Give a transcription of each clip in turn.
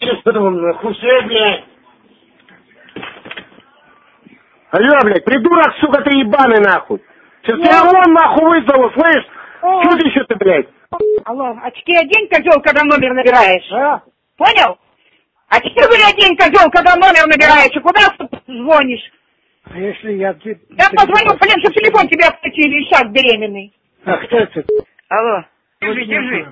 Хусе, блядь. Алло, блядь, придурок, сука, ты ебаный, нахуй. Сейчас я вон, нахуй, вызову, слышь? Чудище ты, блядь. Алло, очки одень, козел, когда номер набираешь. А? Понял? Очки одень, козел, когда номер набираешь. И куда ты звонишь? А если я... Я позвоню, блин, что телефон тебе отключили, и сейчас беременный. А кто это? Алло. Держи, держи.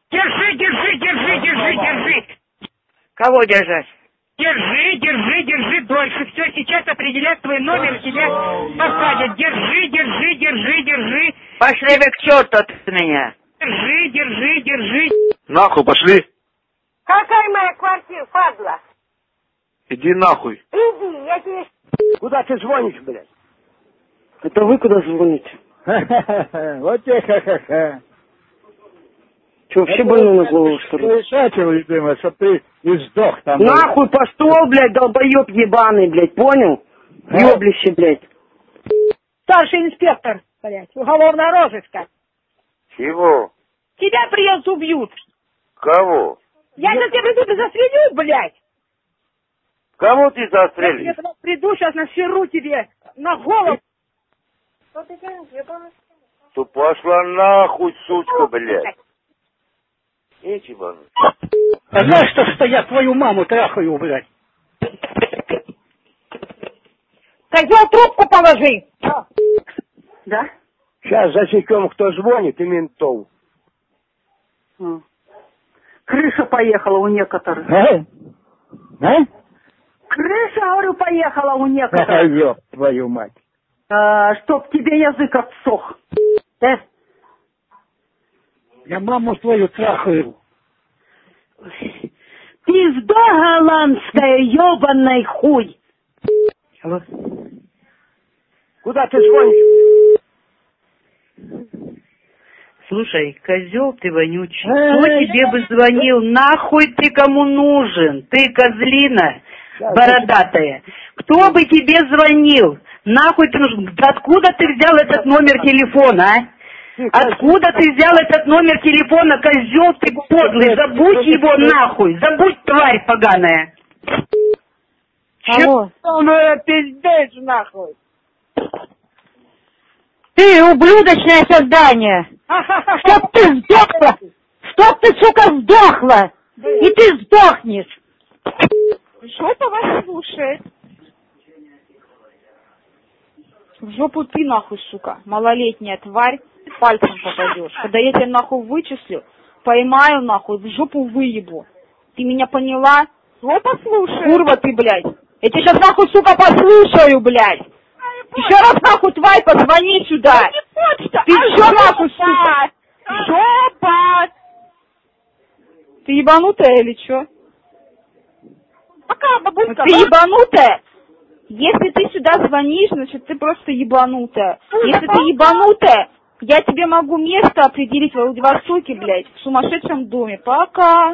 Держи. Кого держать? Держи дольше. Все, сейчас определят твой номер, тебя посадят. Держи. Пошли вы к черту от меня. Держи. Нахуй пошли. Какая моя квартира, падла? Иди нахуй. Иди, я тебе... Куда ты звонишь, блядь? Это вы куда звоните? Вот тебе ха-ха-ха. Че, вообще больно на голову, что ли? Решатель, любимый, чтоб ты и сдох там. Нахуй пошел, блядь, долбоеб ебаный, блядь, понял? Ёблище, блядь. Старший инспектор, блядь, уголовного розыска. Чего? Тебя приедут, убьют. Кого? Я за тебя приду, ты застрелю, блядь. Кого ты Я застрелишь? тебе приду, сейчас насеру тебе на голову. То пошла нахуй, сучка, блядь. Нечего. А знаешь, что я твою маму трахаю, блядь? Козел, трубку положи. Да? Сейчас засекем, кто звонит, и ментов. Крыша поехала у некоторых. А? Крыша, говорю, поехала у некоторых. Ёб твою мать. Чтоб тебе язык отсох. Я маму твою трахаю. Пизда голландская, ёбаный хуй. Алло? Куда ты звонишь? Слушай, козел ты вонючий, кто тебе бы звонил? Нахуй ты кому нужен? Ты козлина бородатая. Кто бы тебе звонил? Нахуй ты нужен? Откуда ты взял этот номер телефона, а? Откуда ты взял этот номер телефона, козел ты подлый? Забудь его нахуй, забудь, тварь поганая. Алло. Ну, пиздец, нахуй. Ты ублюдочное создание! Чтоб ты сдохла! Чтоб ты, сука, сдохла! И ты сдохнешь! Жопа вас слушает. В жопу ты нахуй, сука, малолетняя тварь, пальцем попадешь. Когда я тебя нахуй вычислю, поймаю нахуй, в жопу выебу. Ты меня поняла? Жопа слушает. Курва ты, блядь. Я тебя сейчас нахуй, сука, послушаю, блядь. Еще раз нахуй, тварь, позвони сюда. Ты что нахуй, сука? Жопа! Ты ебанутая или что? Пока, бабулька. Ты ебанутая? Если ты сюда звонишь, значит ты просто ебанутая. Если ты ебанутая, я тебе могу место определить в Владивостоке, блядь, в сумасшедшем доме. Пока.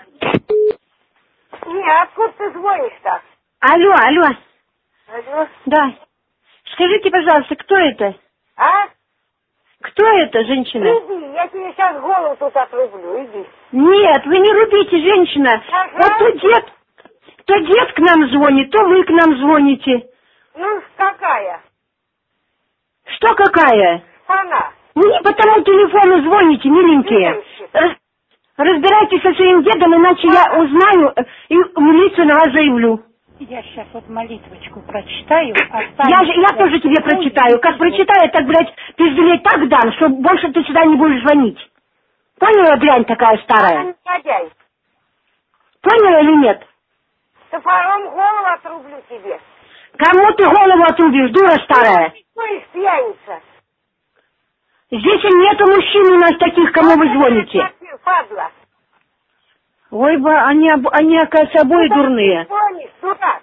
Не, откуда ты звонишь-то? Алло. Алло? Да. Скажите, пожалуйста, кто это? А? Кто это, женщина? Иди, я тебе сейчас голову тут отрублю, иди. Нет, вы не рубите, женщина. Ага. Вот то дед к нам звонит, то вы к нам звоните. Ну, какая? Что какая? Она. Вы не по тому телефону звоните, миленькие. Разбирайтесь со своим дедом, иначе я узнаю и в милицию на вас заявлю. Я сейчас вот молитвочку прочитаю. Я тоже тебе прочитаю. Как прочитаю, так, блядь, пиздюлей так дам, что больше ты сюда не будешь звонить. Поняла, дрянь такая старая? Негодяй. Поняла или нет? Топором голову отрублю тебе. Кому ты голову отрубишь, дура старая? Ну и пьяница. Здесь нету мужчин у нас таких, кому вы звоните. Падла. Ой, они оказывается, обои дурные. Звонишь, дурак.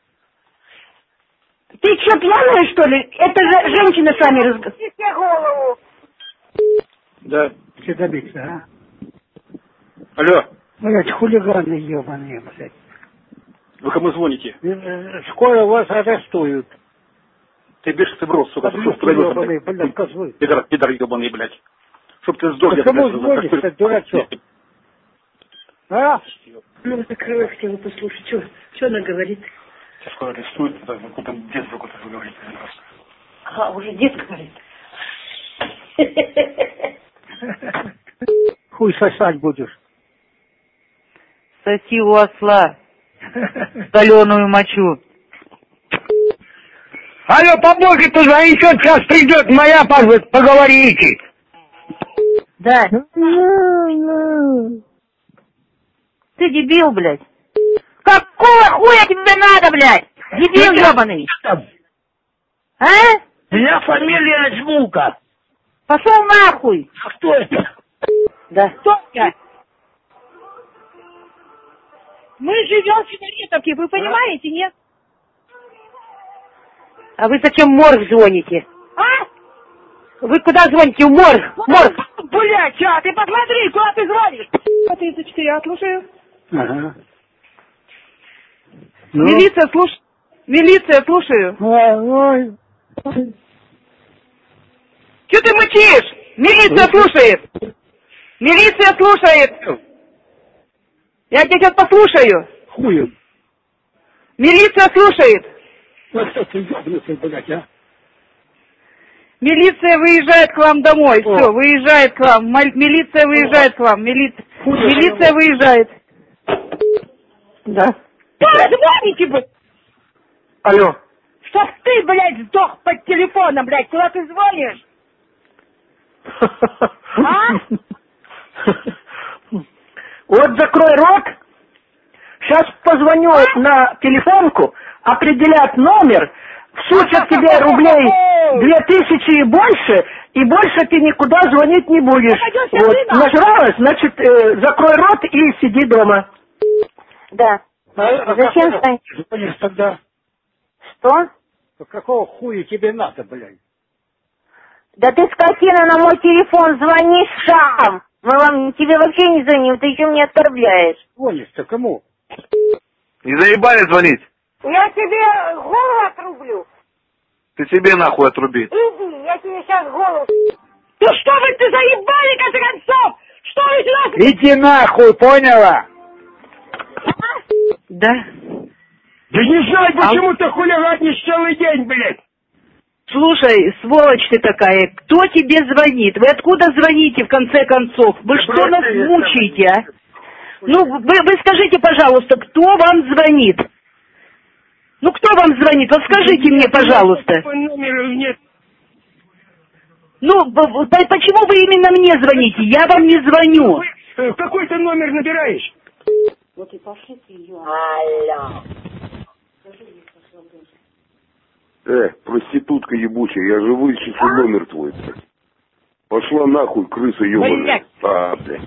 Ты что, пьяная, что ли? Это же женщина с вами разговаривает. Тебе голову. Да, все добиться, а? Алло, Блядь, хулиганы ебаные, блядь. вы кому звоните? Скоро вас арестуют. Ты бешеный брос, сука, ты что Ебаные, блядь, козлы. Пидор ебаный, блядь. Чтоб ты сдох, Кому звонишь, ты дурачок? А? Ну, закрыла, хотела послушать, что она говорит. Сейчас скоро арестуют, какой-то дед какой-то говорит. Ага, уже дед говорит. Хуй сосать будешь. Соси у осла соленую мочу. Алло, побольше позвони, сейчас придет моя, поговорите. Да. Ты дебил, блядь. Какого хуя тебе надо, блядь? Дебил ебаный. А? Меня фамилия Жмука. Пошел нахуй. А кто это? Да. Кто я? Мы живем в Федоретовке, вы понимаете, нет? А вы зачем в морг звоните? А? Вы куда звоните? В морг? Морг. Блядь, ты посмотри, куда ты звонишь? 34, я слушаю. Ага. Ну? Милиция, слушаю. Ой. Че ты мычишь? Милиция слушает. Милиция слушает. Я тебя сейчас послушаю. Хуем. Милиция слушает. Вот что ты ёбнутый, блядь, а? Милиция выезжает к вам домой. Все, выезжает к вам. Милиция выезжает к вам. Милиция выезжает. Да. Куда звоните, блядь? Алло. Чтоб ты, блядь, сдох под телефоном, блядь. Куда ты звонишь? А? Вот закрой рот. Сейчас позвоню на телефонку, определят номер, всучат тебе рублей 2000 и больше ты никуда звонить не будешь. Вот. Нажралась, значит, закрой рот и сиди дома. Да. Зачем звонишь тогда? Что? Какого хуя тебе надо, блядь? Да ты, скотина, на мой телефон звонишь сам. Тебе вообще не звоним, ты еще меня оскорбляешь. Звонишь-то кому? Не заебали звонить? Я тебе голову отрублю. Ты себе нахуй отруби. Иди, я тебе сейчас голову... Ну что вы ты заебали, в конце концов? Что вы сюда... Иди нахуй, поняла? Да. Да не знаю, почему ты хулиганишь целый день, блядь. Слушай, сволочь ты такая, кто тебе звонит? Вы откуда звоните, в конце концов? Вы что нас мучаете, а? Ну, вы скажите, пожалуйста, кто вам звонит? Ну, кто вам звонит? Вот скажите мне, пожалуйста. Ну, почему вы именно мне звоните? Я вам не звоню. Какой ты номер набираешь? Вот и пошли ты ее. Алло. Проститутка ебучая, я же вычислю номер твой. Пошла нахуй, крыса ебаная. Блядь.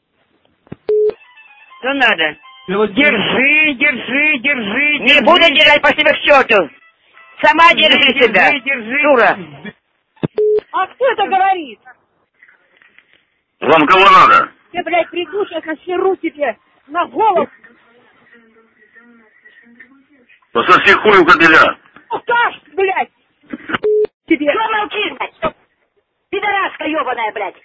Что надо? Держи. Не буду держать по себе к черту. Сама держи себя, дура. А кто это говорит? Вам кого надо? Ты, блядь, придушишь, насеру тебе на голову. Пососи хуй у кобеля. Укаж, блядь. Тебе. Что молчишь, блядь? Пидораска ебаная, блядь.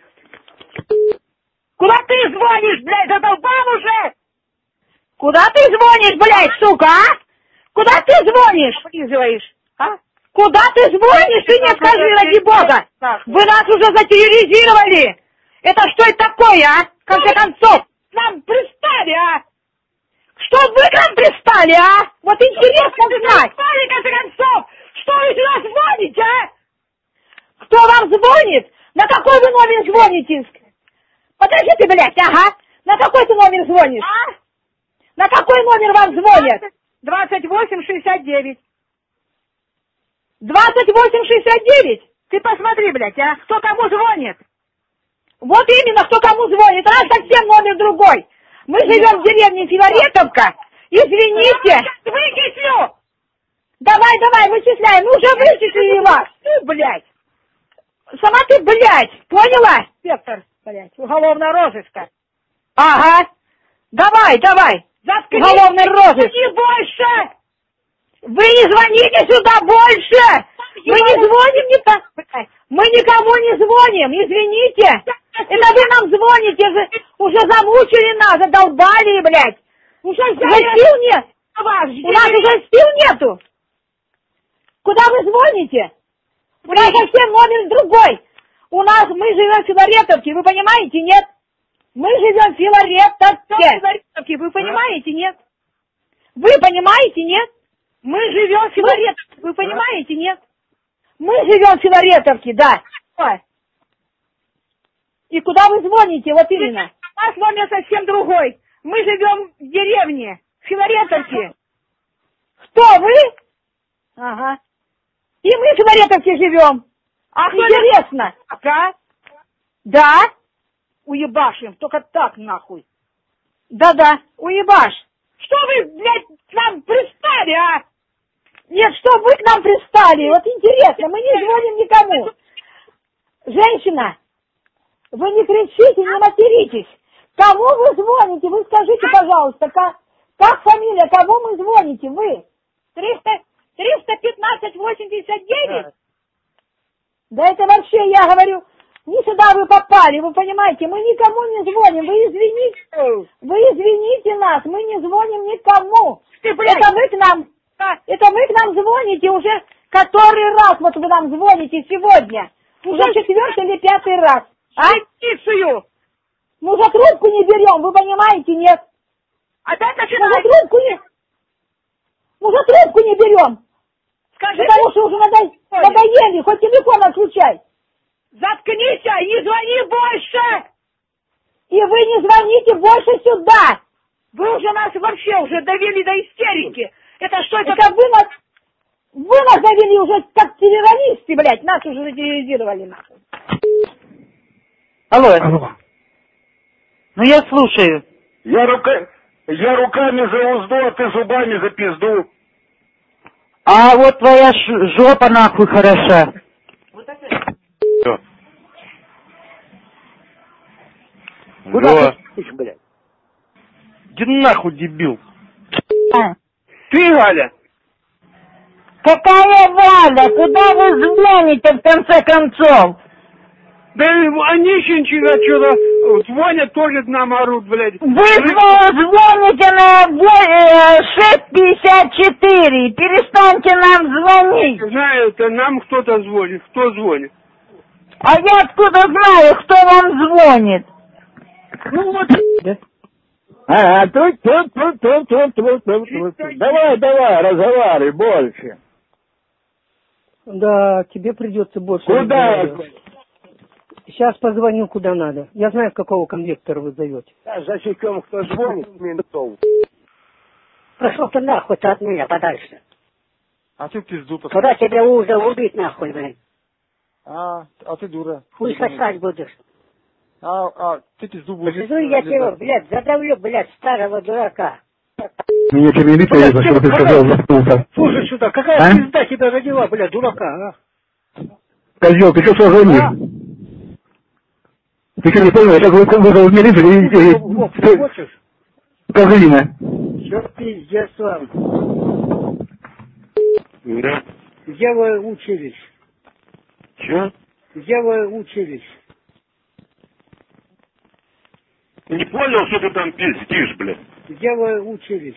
Куда ты звонишь, блядь, задолбал уже? Куда ты звонишь, блядь, сука, а? Куда ты звонишь? Облизываешь, а? Куда ты звонишь? Ты мне скажи, ради бога. Вы нас уже затерроризировали. Это что это такое, а? В конце концов, нам пристали, а? Что вы к нам пристали, а? Вот интересно знать. В конце концов, что вы сюда звоните, а? Кто вам звонит? На какой вы номер звоните? Подождите, блядь, ага. На какой ты номер звонишь? А? На какой номер вам звонят? 2869. 2869? Ты посмотри, блядь, а? Кто кому звонит? Вот именно, кто кому звонит. А совсем номер другой. Мы живем в деревне Филаретовка. Извините. Вычислю. Давай, вычисляем. Ну, уже вычислили вас. Ты, блядь. Сама ты, блядь. Поняла? Инспектор, блядь, уголовного розыска. Ага. Давай. Уголовный розыск. Не больше. Вы не звоните сюда больше. Мы не звоним не так. Мы никому не звоним, извините. Это вы нам звоните, уже замучили нас, задолбали, блядь. Уже сил нет. У нас уже сил нету. Куда вы звоните? У нас совсем номер другой. Мы живем в Филаретовке, вы понимаете, нет? Мы живем в Филаретовке, вы понимаете, нет? Вы понимаете, нет? Мы живем в Филаретовке, вы понимаете, нет? Мы живем в Филаретовке, да. И куда вы звоните, вот именно? У нас номер совсем другой. Мы живем в деревне, в Филаретовке. Кто, вы? Ага. И мы в Филаретовке живем. Ах, интересно. Да? Да? Уебашим, только так нахуй. Да-да, уебаш. Что вы, блядь, к нам пристали, а? Нет, что вы к нам пристали? Вот интересно, мы не звоним никому. Женщина, вы не кричите, не материтесь. Кому вы звоните? Вы скажите, пожалуйста, как фамилия, кому мы звоните? Вы? 315-89? Да это вообще, я говорю, не сюда вы попали, вы понимаете, мы никому не звоним, вы извините нас, мы не звоним никому. Это вы к нам звоните уже который раз, вот вы нам звоните сегодня, уже 4-й или 5-й раз. А? Мы уже трубку не берем, вы понимаете, нет? Мы уже трубку не берем. Скажите, потому что уже надоели, хоть телефон отключай. Заткнись и не звони больше! И вы не звоните больше сюда! Вы уже нас вообще уже довели до истерики. Это что, это как вы нас довели уже как террористы, блядь, нас уже терроризировали, нахуй. Алло. Ну я слушаю. Я руками за узду, а ты зубами за пизду. А вот твоя жопа нахуй хороша. Все. Куда ты, блядь? Иди нахуй, дебил. Ты, Валя? Какая Валя? Куда вы звоните, в конце концов? Да Онищенчика что-то звонят, тоже нам орут, блядь. Вы звоните на 654, перестаньте нам звонить. Знаю, это нам кто-то звонит. Кто звонит? А я откуда знаю, кто вам звонит? Ну вот. Давай, разговаривай больше. Да, тебе придется больше. Куда? Сейчас позвоню куда надо. Я знаю, какого конвектора вы даете. Засекем, кто звонит, ментов. Пошел ты нахуй-то от меня подальше. А ты пизду посмотри. Куда тебя уже убить нахуй, блин? А ты дура. Хуй сосать будешь. Ты пизду будешь. Ну я тебя, блядь, задавлю, блядь, старого дурака. Меня тебе милиция, что ты сказал, заткнулся. Слушай сюда, какая пизда тебя родила, блядь, дурака, а? Козел, ты что звонишь? Ты что, не понял, я сейчас вызвал в милицию и... Хочешь? Козлина. Что пиздец вам? Да. Где вы учились? Че? Где вы учились? Не понял, что ты там пиздишь, блядь. Где вы учились?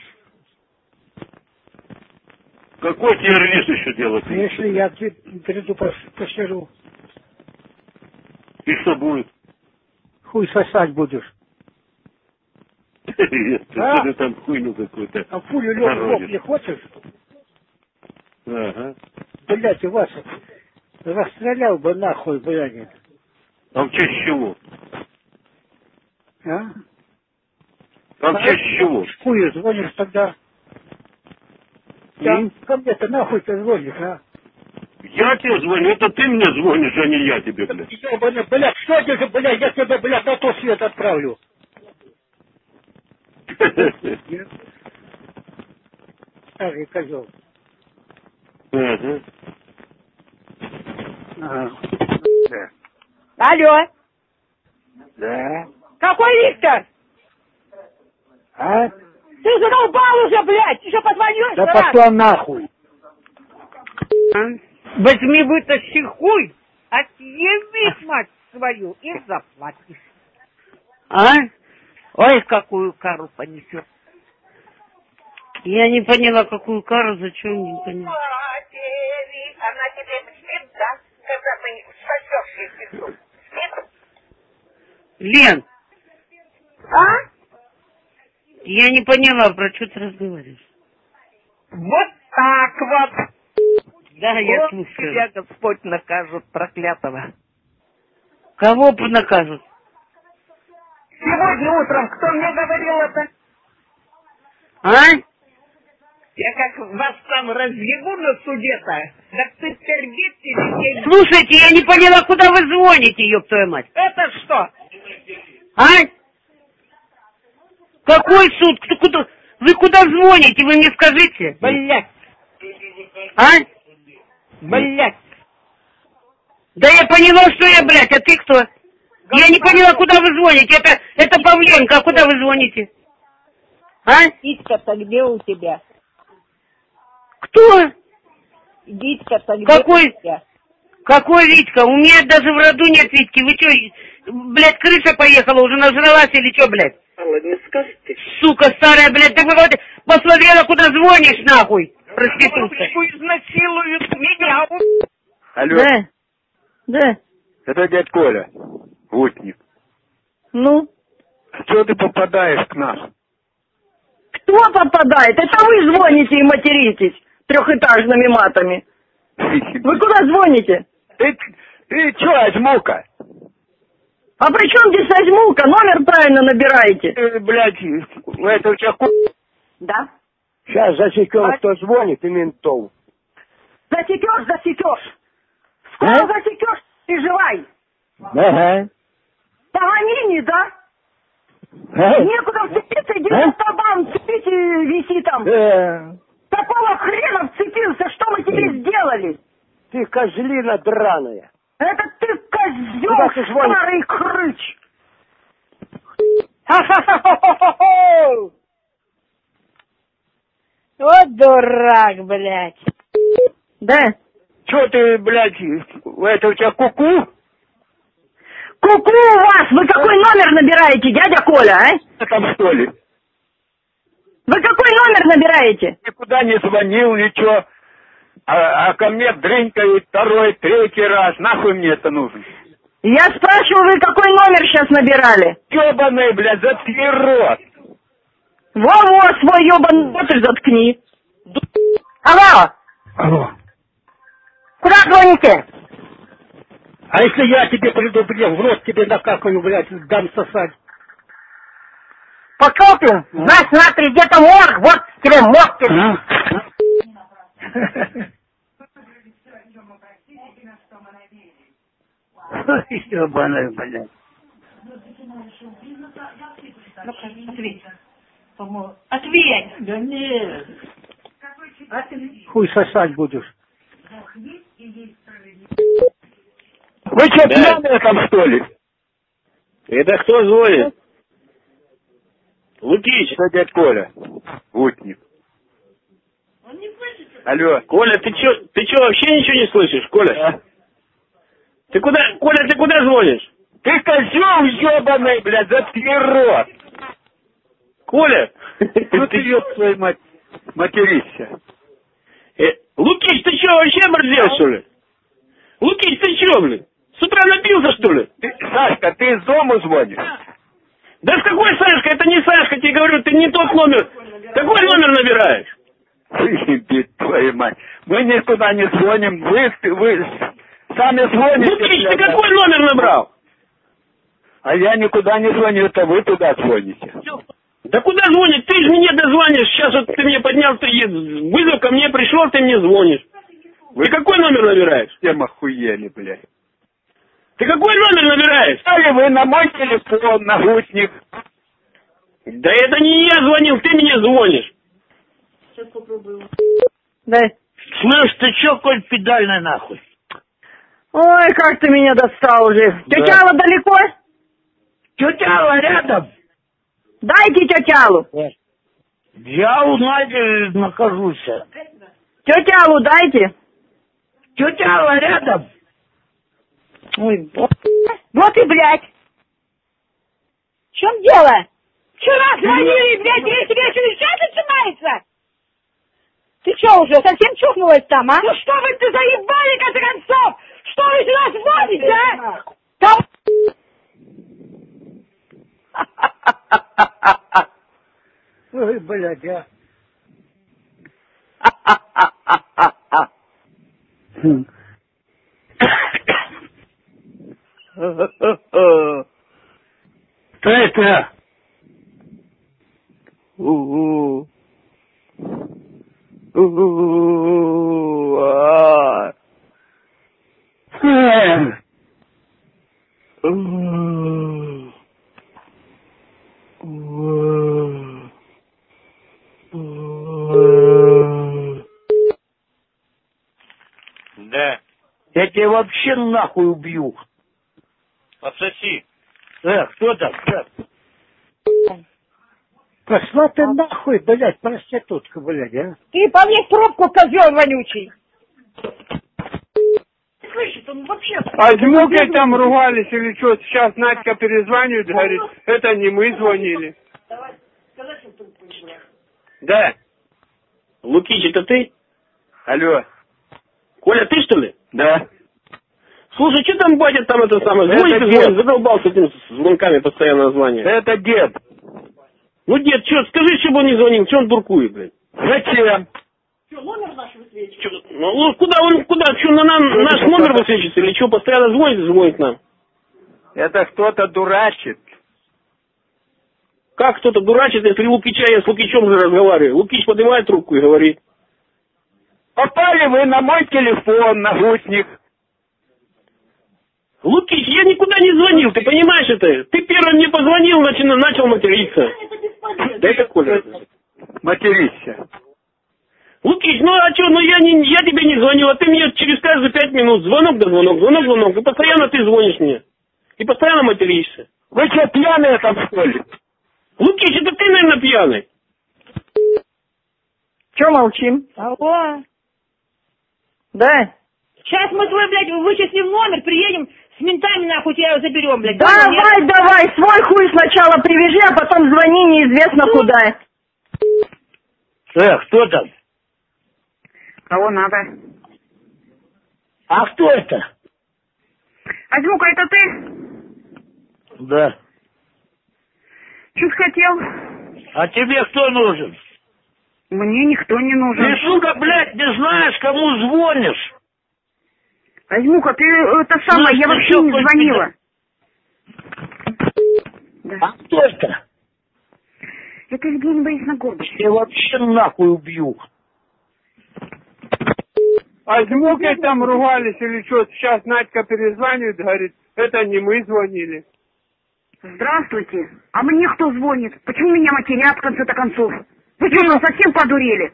Какой террорист еще делать? Если я приду посижу. И что будет? Хуй сосать будешь. Ты там хуйню какую-то. А пулю лёг не хочешь? Ага. Блядь, вас расстрелял бы нахуй, блядь. А в честь чего? А? А в честь чего? Хуй звонишь тогда. Да, ко мне-то нахуй ты звонишь, а? Я тебе звоню, это ты мне звонишь, а не я тебе, блядь. Ёбаный, блядь, что это же, блядь, я тебя, блядь, на тот свет отправлю. Старый козел. Ага. Ага. Алло. Да. Какой Виктор? А? Ты задолбал уже, блядь, еще позвонишь? Да пошла нахуй. Возьми, вытащи хуй, Отъеби, мать свою, и заплатишь. А? Ой, какую кару понесет. Я не поняла, какую кару, зачем, не поняла. Она тебе мстит, да? Когда ты сосешь ей Лен, А? я не поняла, про что ты разговариваешь. Вот так вот. Да, я вот слушаю. тебя Господь накажет, проклятого. Кого накажут? Сегодня утром кто мне говорил это? А? Я как вас там разъебу на суде-то, так ты терпите людей. Слушайте, я не поняла, куда вы звоните, ёб твою мать. Это что? А? Какой суд? Вы куда звоните, вы мне скажите? Блять. А? Блять. Да я поняла, что я, блядь, а ты кто? Я не поняла, куда вы звоните. Это Павленко, а куда вы звоните? А? Витька-то где у тебя? Кто? Витька-то где Какой? у тебя? Какой Витька? У меня даже в роду нет Витьки. Вы что, блядь, крыша поехала, уже нажралась или что, блядь? Не скажете. Сука старая, блядь, ты вот посмотрела, куда звонишь, нахуй, проститутка. Изнасилуют меня. Алло, Да. Да. это дядь Коля, Утник. Ну? Что ты попадаешь к нам? Кто попадает? Это вы звоните и материтесь трехэтажными матами. Вы куда звоните? Ты что, Азьмука? А при чем здесь Азьмука? Номер правильно набираете. Блядь, это у тебя Да. Сейчас засекем, кто звонит, и ментов. Засекешь. Скоро засекешь, переживай. Ага. Погонини, да? Некуда вцепиться, иди за табан, вцепись и виси там. Какого хрена вцепился? Что мы тебе сделали? Ты козлина драная. Это ты козел, Куда ты звонишь? старый хрыч. Вот дурак, блядь. Да. Че ты, блядь, это у тебя куку? Ку-ку у вас! Вы какой номер набираете, дядя Коля, а? Там что ли? Вы какой номер набираете? Никуда не звонил, ничего. А ко мне дрынькают второй, третий раз. Нахуй мне это нужно? Я спрашиваю, вы какой номер сейчас набирали? Ёбаный, блядь, заткни рот. Во-во, свой ёбаный рот и заткни. Алло! Алло. Куда звоните? А если я тебе предупредил, в рот тебе накакаю, блядь, дам сосать. Пошел ты, значит, смотри, где-то морг, вот тебе морг. Ёбаный, блядь. Ну-ка, ответь. Ответь! Да нет. Хуй сосать будешь. Вы что, пьяные там, что ли? Это кто звонит? Лукич. Это дядь Коля, Утник. Алло. Коля, ты чё, вообще ничего не слышишь, Коля? Ты куда, Коля, ты куда звонишь? Ты козел ёбаный, блядь, заткни рот. Коля? Ну ты, ёб твою мать, материшься. Лукич, ты чё, вообще оборзел, что ли? Лукич, ты чё, блин? С утра напился, что ли? Сашка, ты из дома звонишь? Да с какой Сашка? Это не Сашка, тебе говорю, ты не тот номер. Какой номер набираешь? Выебить, твою мать. Мы никуда не звоним, вы сами звоните. Лукич, ты какой номер набрал? А я никуда не звоню, это вы туда звоните. Да куда звонить? Ты же мне дозвонишь. Сейчас вот ты мне поднял, ты вызов ко мне пришел, ты мне звонишь. Ты какой номер набираешь? Всем охуели, блядь. Ты какой номер набираешь? Стали вы на мой телефон, нагрудник. Да это не я звонил, ты мне звонишь. Сейчас попробую. Да. Слышь, ты чё, Коль, педальная нахуй? Ой, как ты меня достал уже. Да. Тетя Алла далеко? Тетя Алла рядом. Дайте тетя Аллу. Я у Нади нахожусь. Тетя Аллу дайте. Тетя Алла рядом. Ой, вот и, блядь. В чем дело? Вчера звонили, блядь, весь вечер сейчас начинается. Ты что уже, совсем чухнулась там, а? Ну что вы ты заебали, в конце концов? Что вы сюда звоните, а? Там... Ой, блядь, а. Кто это? Да. Я тебя вообще нахуй убью. Отсоси. Кто там? Пошла ты нахуй, блядь, проститутка, блядь, а. Ты повесь трубку, козел вонючий. Слышит, он вообще... А с Мукой там ругались или что? Сейчас Надька перезванивает, говорит, это не мы звонили. Да. Лукич, это ты? Алло. Коля, ты что ли? Да. Слушай, что там батя там это самое? Звонит, задолбался этим звонками постоянно звонит. Это дед. Ну, дед, что, скажи, чтобы он не звонил, что он дуркует, блядь? Зачем? Что, номер наш высвечивает? Ну, куда он, что, наш номер высвечивается или что, постоянно звонит нам? Это кто-то дурачит. Как кто-то дурачит, если Лукича, я с Лукичом же разговариваю. Лукич поднимает трубку и говорит. Попали вы на мой телефон, навушник. Лукич, я никуда не звонил, ты понимаешь это? Ты первым мне позвонил, начал материться. Да это Коля. Материся. Лукич, ну а что, я тебе не звонил, а ты мне через каждые 5 минут звонок да звонок, и постоянно ты звонишь мне. И постоянно материшься. Вы что, пьяные там, что ли? Лукич, это ты, наверное, пьяный. Че молчим? Алло. Да. Сейчас мы твой, блядь, вычислим номер, приедем с ментами, нахуй, тебя его заберем, блядь. Давай, свой хуй сначала привяжи, а потом звони неизвестно куда. Кто там? Кого надо? А кто это? Азмука, это ты? Да. Чё хотел? А тебе кто нужен? Мне никто не нужен. Ты, сука, блядь, не знаешь, кому звонишь? Азмука, ты это самое, я вообще не звонила. Да. А кто это? Это Евгений Борисовна Горбач. Я вообще нахуй убью. А с Мукой там ругались или что? Сейчас Надька перезванивает, говорит, это не мы звонили. Здравствуйте. А мне кто звонит? Почему меня матерят в конце-то концов? Вы что, ну, совсем подурели?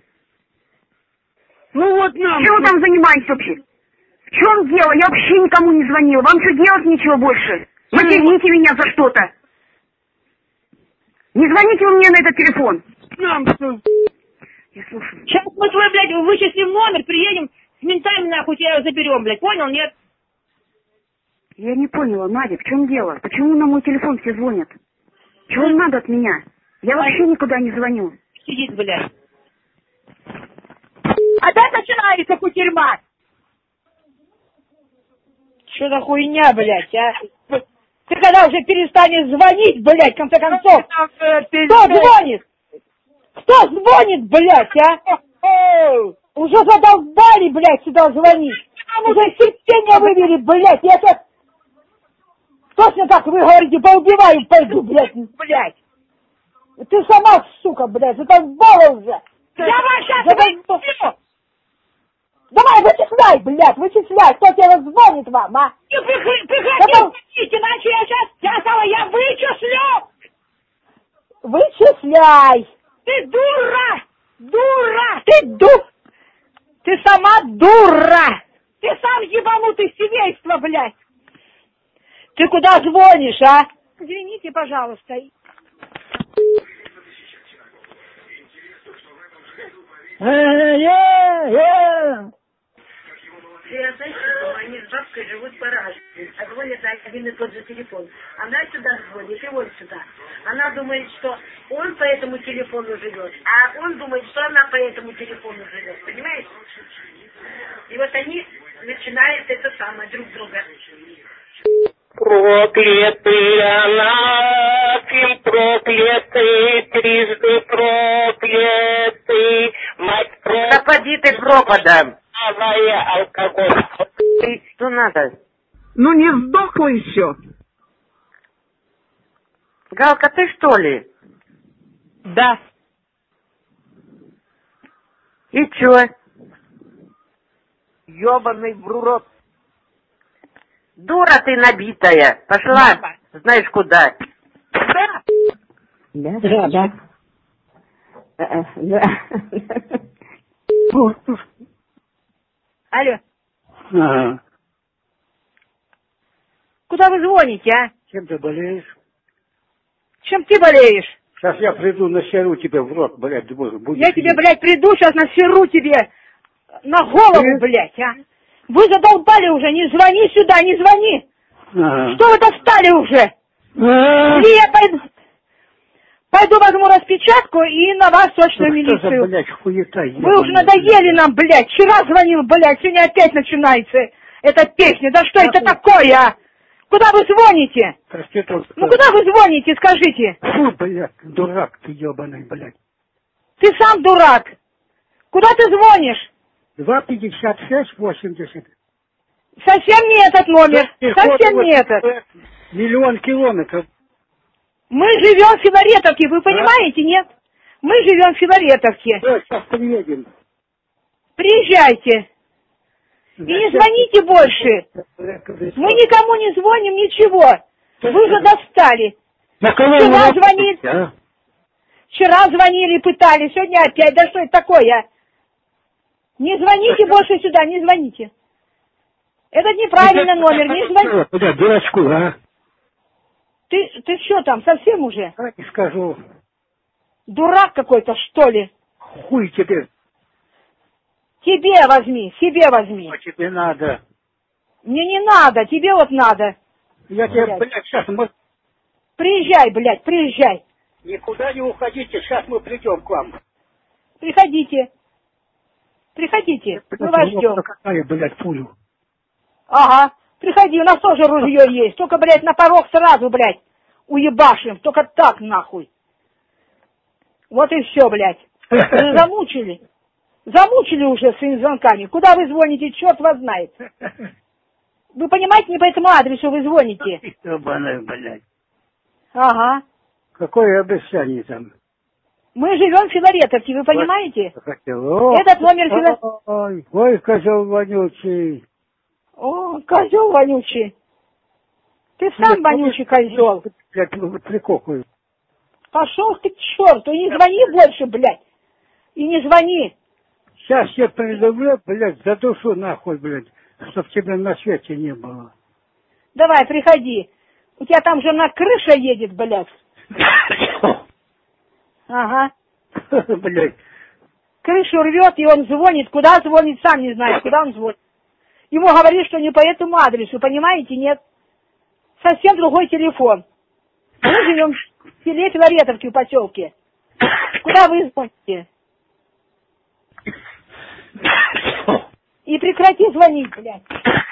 Ну вот нам... Чем вы там занимаетесь вообще? В чем дело? Я вообще никому не звонила. Вам что, делать нечего больше? Материте меня за что-то. Не звоните вы мне на этот телефон. Нам что? Я слушаю. Сейчас мы твой, блядь, вычислим номер, приедем с ментами, нахуй, тебя его заберем, блядь. Понял, нет? Я не поняла, Надя, в чем дело? Почему на мой телефон все звонят? Чего им надо от меня? Я вообще никуда не звоню. Сидит, блядь. Опять начинается кутерьма. Что за хуйня, блядь, а? Ты когда уже перестанешь звонить, блядь, в конце концов? Кто звонит? Кто звонит, блядь, а? Уже задолбали, блядь, сюда звонить. Уже терпение вывели, блядь. Я сейчас точно как вы говорите, поубиваю пойду, блядь. Ты сама, сука, блядь, задолбала уже. Я вас сейчас выпущу. Давай, вычисляй, блядь, вычисляй. Кто тебе звонит вам, а? Прекратите, иначе я сейчас, я вычислю. Вычисляй. Ты дура! Дура! Ты сама дура! Ты сам ебанутый семейство, блядь! Ты куда звонишь, а? Извините, пожалуйста. бабкой живут по-разному, а звонят на один и тот же телефон. Она сюда звонит, и он сюда. Она думает, что он по этому телефону живет, а он думает, что она по этому телефону живет, понимаешь? И вот они начинают это самое друг друга. Проклятый анафем, проклятый, трижды проклятый, мать проклятая. Да поди ты пропадом. Алкоголь. Что надо? Ну не сдохла еще. Галка, ты что ли? Да. И чё? Ёбаный в рот. Дура ты набитая. Пошла, Мама. знаешь куда. Да. Да. Алло. Ага. Куда вы звоните, а? Чем ты болеешь? Чем ты болеешь? Сейчас я приду, насеру тебе в рот, блядь. Я тебе, блядь, приду, сейчас насеру тебе на голову, блядь, а? Вы задолбали уже, не звони сюда, не звони. Ага. Что вы достали уже? Или я пойду возьму распечатку и на вас срочную милицию. Что за, блядь, хуета? Вы уже надоели нам, блядь. Вчера звонил, блядь, сегодня опять начинается эта песня. Да что это такое, а? Куда вы звоните? Проститутка. Ну куда вы звоните, скажите? Фу, блядь, дурак ты ебаный, блядь. Ты сам дурак. Куда ты звонишь? 256-80. Совсем не этот номер. Совсем не этот. 1 000 000 километров. Мы живем в Филаретовке, вы понимаете, нет? Мы живем в Филаретовке. Сейчас приедем. Приезжайте. И не звоните больше. Мы никому не звоним, ничего. Вы уже достали. Вчера звонили. Вчера звонили, пытались, сегодня опять. Да что это такое? Не звоните больше сюда, не звоните. Это неправильный номер, не звоните. Куда, дурачку, а? Ты что там, совсем уже? Не скажу. Дурак какой-то, что ли? Хуй тебе. Тебе возьми, себе возьми. Что тебе надо? Мне не надо, тебе вот надо. Я тебе, блядь, сейчас мы... Приезжай, блядь, приезжай. Никуда не уходите, сейчас мы придем к вам. Приходите. Приходите, мы вас ждем. Какая, блядь, пулю? Ага, приходи, у нас тоже ружье есть. Только, блядь, на порог сразу, блядь, уебашим. Только так, нахуй. Вот и все, блядь. Вы замучили. Замучили уже своими звонками. Куда вы звоните, черт вас знает. Вы понимаете, не по этому адресу вы звоните. Ебаная, блядь. Ага. Какое обещание там? Мы живем в Филаретовке, вы понимаете? Этот номер Ой, козел вонючий. О, козел вонючий. Ты сам вонючий козел. Блядь, прикокаю. Пошел ты к черту, и не звони больше, блядь. И не звони. Сейчас я придавлю, блядь, за душу нахуй, блядь, чтоб тебя на свете не было. Давай, приходи. У тебя там жена крыша едет, блядь. Ага. Блядь. Крышу рвет, и он звонит. Куда звонит, сам не знает, куда он звонит. Ему говорит, что не по этому адресу, понимаете, нет? Совсем другой телефон. Мы живем в селе Филаретовки, в поселке. Куда вы звоните? И прекрати звонить, блядь.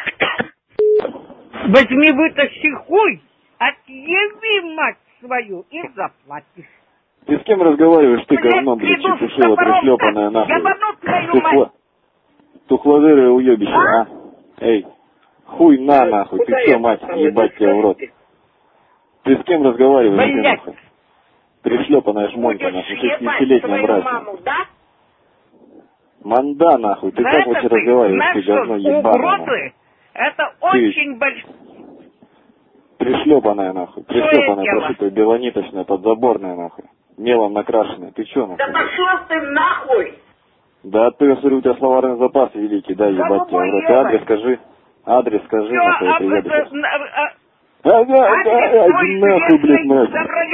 Возьми, вытащи хуй, отъеби мать свою и заплатишь. Ты с кем разговариваешь, ты говно, блядь, чепушила, пришлепанная нахуй. Тухлозырое уебище, а? Эй, хуй на нахуй, ты что, мать, ебать тебя в рот. Ты с кем разговариваешь, ты нахуй? Пришлепанная шмонька, нахуй, 16-летняя мразь. Манда, нахуй, ты как вообще разговариваешь, ты говно ебаное. Это очень большое. Пришлепанная, нахуй, пришлепанная, прошитая, белониточная, подзаборная, нахуй. Мелом накрашенная, ты чё, нахуй? Да пошел ты нахуй! Да ты, я смотрю, у тебя словарный запас великий, да, ебать тебя в рот. Ты адрес скажи, нахуй, я приеду сейчас. Нахуй, блядь, мать.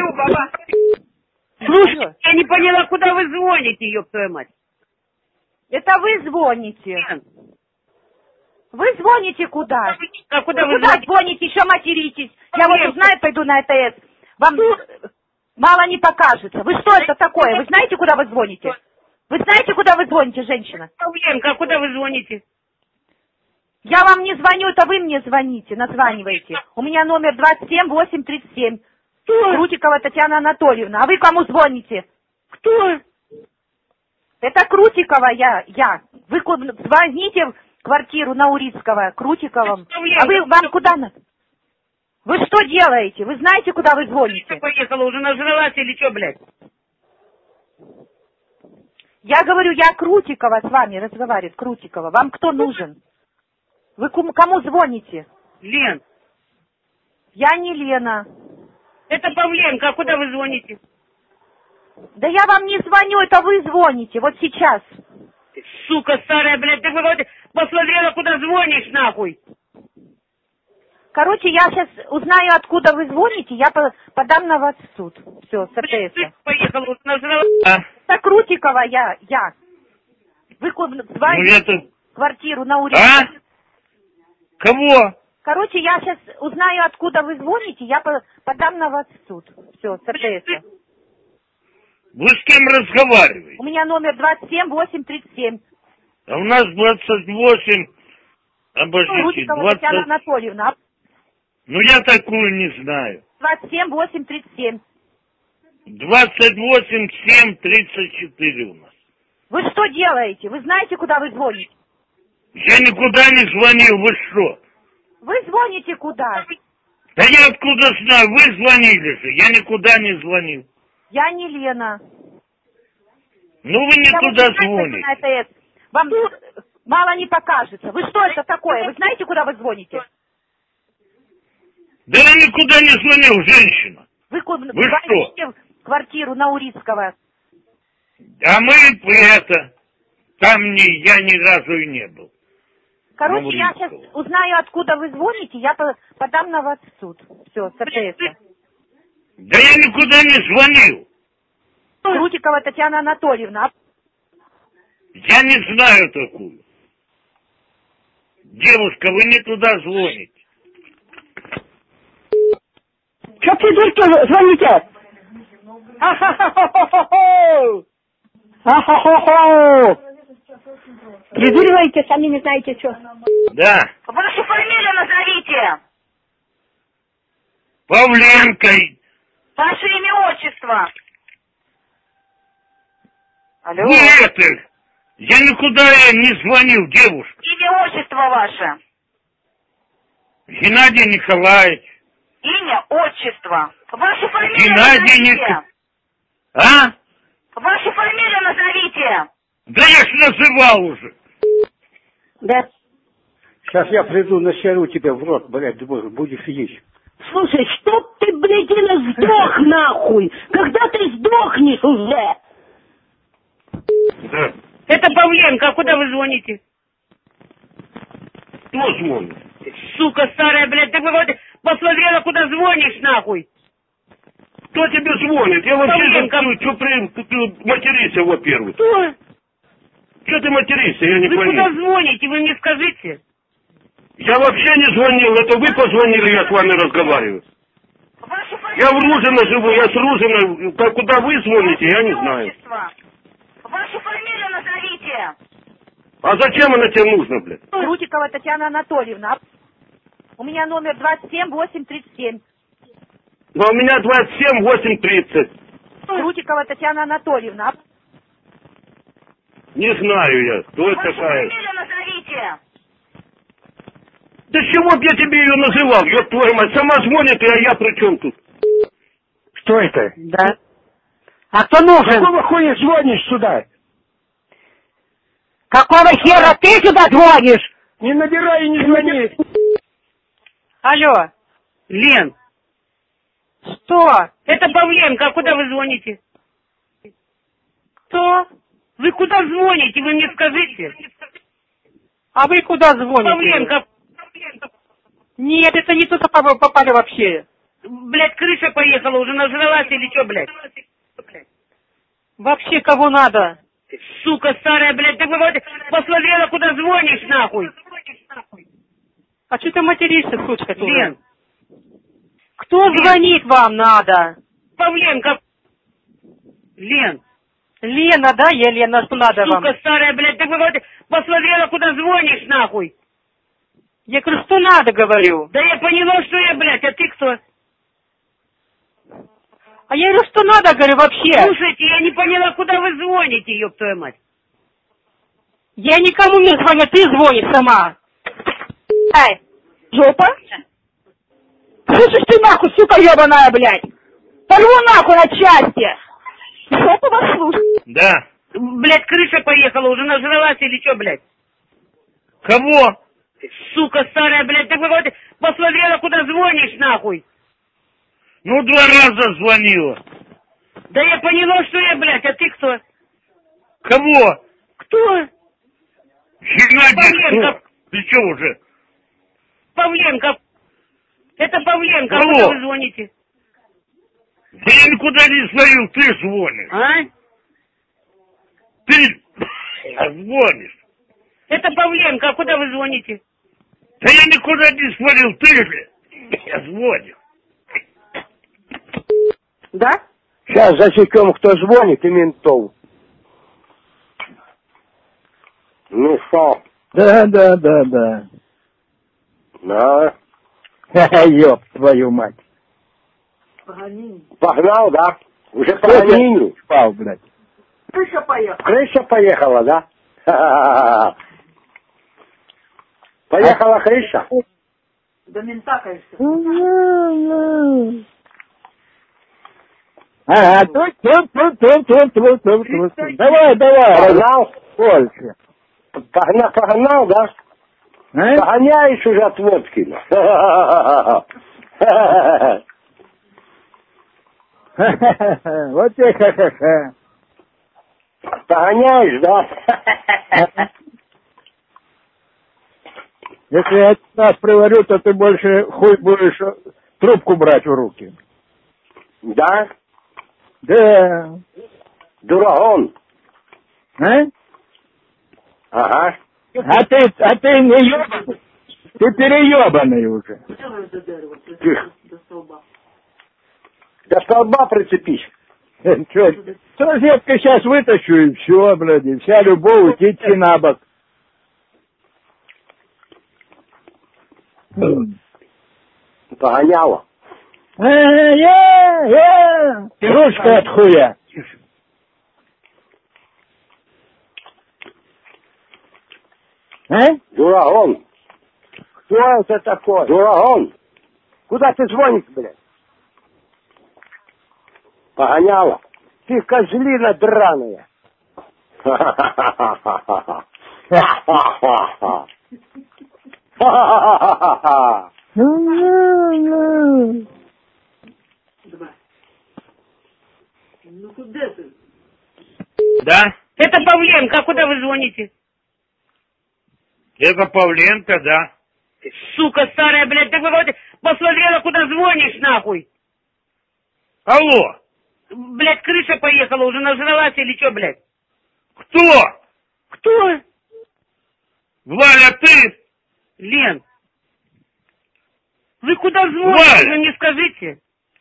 Слушай, я не поняла, куда вы звоните, ёб твою мать. Это вы звоните. Вы звоните куда? А куда вы Куда звоните? Еще материтесь. Я вот узнаю, пойду на АТС. Вам мало не покажется. Вы что это такое? Вы знаете, куда вы звоните? Вы знаете, куда вы звоните, женщина? Павленко, куда вы звоните? Я вам не звоню, это вы мне звоните, названиваете. У меня номер 27837. Крутикова Татьяна Анатольевна. А вы кому звоните? Кто? Это Крутикова я. Вы звоните в квартиру Наурицкого, Крутиковым. А вы вам куда надо? Вы что делаете? Вы знаете, куда вы звоните? Поехала, уже нажралась или что, блядь? Я говорю, я Крутикова с вами разговаривает, Крутикова. Вам кто нужен? Вы кому звоните? Лен. Я не Лена. Это Павленко, а куда вы звоните? Да я вам не звоню, это вы звоните, вот сейчас. Сука старая, блядь, ты вроде посмотрела, куда звонишь, нахуй. Короче, я сейчас узнаю, откуда вы звоните, я подам на вас в суд. Все, с АТС. Поехала, нажралась. Это Крутикова я. Вы звоните в квартиру Наурицкого. Кого? Короче, я сейчас узнаю, откуда вы звоните, я подам на вас в суд. Все, с АТС. Вы с кем разговариваете? У меня номер 27837. А у нас 28... Обождите, Крутикова Татьяна Анатольевна. Ну, я такую не знаю. 27837. 28-7-34 у нас. Вы что делаете? Вы знаете, куда вы звоните? Я никуда не звонил, вы что? Вы звоните куда? Да я откуда знаю, вы звонили же, я никуда не звонил. Я не Лена. Ну вы не туда звоните. Вам мало не покажется. Вы что это такое? Вы знаете, куда вы звоните? Да я никуда не звонил, женщина. Вы звоните в квартиру Наурицкого. А мы там я ни разу и не был. Короче, я сейчас узнаю, откуда вы звоните, я подам на вас в суд. Все, с АТС. Да я никуда не звонил. Крутикова Татьяна Анатольевна. Я не знаю такую. Девушка, вы не туда звоните. Что придурки звоните? Ахахахо! Придуриваете, сами не знаете, что. Да. Вашу фамилию назовите. Павленко. Ваше имя, отчество. Алло. Нет, я никуда не звонил, девушка. Имя, отчество ваше. Геннадий Николаевич. Имя, отчество. Вашу фамилию Геннадий назовите. Вашу фамилию назовите. Да я ж называл уже. Да. Сейчас я приду, насеру тебя в рот, блядь, будешь есть. Слушай, чтоб ты, блядь, сдох нахуй! Когда ты сдохнешь уже? Да. Это Павленко, а куда вы звоните? Кто звонит? Сука старая, блядь, ты вроде посмотрела, куда звонишь, нахуй. Кто тебе звонит? Я вообще говорю, что материся, во-первых. Кто? Что ты материшься, я не Вы понял. куда звоните, вы мне скажите. Я вообще не звонил, это вы позвонили, я с вами разговариваю. Я в Ружино живу, я с Ружино, куда вы звоните, я не знаю. Вашу фамилию назовите. А зачем она тебе нужна, блядь? Крутикова Татьяна Анатольевна. У меня номер 27837. Ну, у меня 27-8-30. Крутикова Татьяна Анатольевна. Не знаю я, кто это такая. Фамилию назовите. Да с чего б я тебе ее называл, ёб твою мать? Сама звонит, а я при чем тут? Что это? Да. А кто нужен? Какого хуя звонишь сюда? Какого хера ты сюда звонишь? Не набирай и не звони. Алло. Лен. Что? Это Павленко, а куда вы звоните? Кто? Вы куда звоните, вы мне скажите? А вы куда звоните? Павленко. Нет, это не туда попали вообще. Блядь, крыша поехала, уже нажралась или что, блядь? Вообще кого надо? Сука старая, блядь, ты вроде посмотрела, куда звонишь, нахуй. А что ты материшься, сучка? Лен. Кто звонит вам надо? Павленко. Лен. Лена, да? Я Лена, что надо вам? Сука старая, блядь, ты вроде посмотрела, куда звонишь, нахуй. Я говорю, что надо, говорю. Да я поняла, что я, блядь, а ты кто? А я говорю, что надо, говорю, вообще. Слушайте, я не поняла, куда вы звоните, ёб твою мать. Я никому не звоню, ты звонишь сама. Ай, жопа? Слышишь ты нахуй, сука ебаная, блядь? Порву нахуй на части. Жопу вас слушай. Да. Блядь, крыша поехала, уже нажралась или что, блядь? Кого? Сука старая, блядь, ты вроде посмотрела, куда звонишь, нахуй. Ну, 2 раза звонила. Да я поняла, что я, блядь, а ты кто? Кого? Кто? Геннадий, Павленко. ты что уже? Павленко. Это Павленко, Алло. куда вы звоните? Да я никуда не звонил, ты звонишь. А? Ты звонишь. Это Павленко, а куда вы звоните? Да я никуда не звонил, ты же звонишь. Да? Сейчас засекем, кто звонит, и ментов. Ну что? Да. Да. Ёб твою мать. Погнал, да? Уже погонили. Спал, блядь. Крыша поехала. Крыша поехала, да? Поехала крыша. До мента, конечно. Ага, тут. Давай. Погнал? Больше. Погнал, да? Погоняешь уже от водки. Вот и ха-ха-ха. Погоняешь, да? Если я нас приварю, то ты больше хуй будешь трубку брать в руки. Да? Да. Дурагон. А? Ага. А ты не ебаный? Ты переебанный уже. Тихо. До столба прицепись. Что, розетка сейчас вытащу и все, блядь, и вся любовь идти на бок. Погоняла. Ручка от хуя. Дурагон. Кто это такой? Дурагон. Куда ты звонишь, блядь? Погоняла. Ты козлина драная. Ну куда ты? Да? Это Павленко, а куда вы звоните? Это Павленко, да. Сука старая, блядь, ты вроде посмотрела, куда звонишь, нахуй. Алло. Блядь, крыша поехала, уже нажралась или что, блядь? Кто? Кто? Валя, ты? Лен. Вы куда звоните? Валя. Вы мне скажите.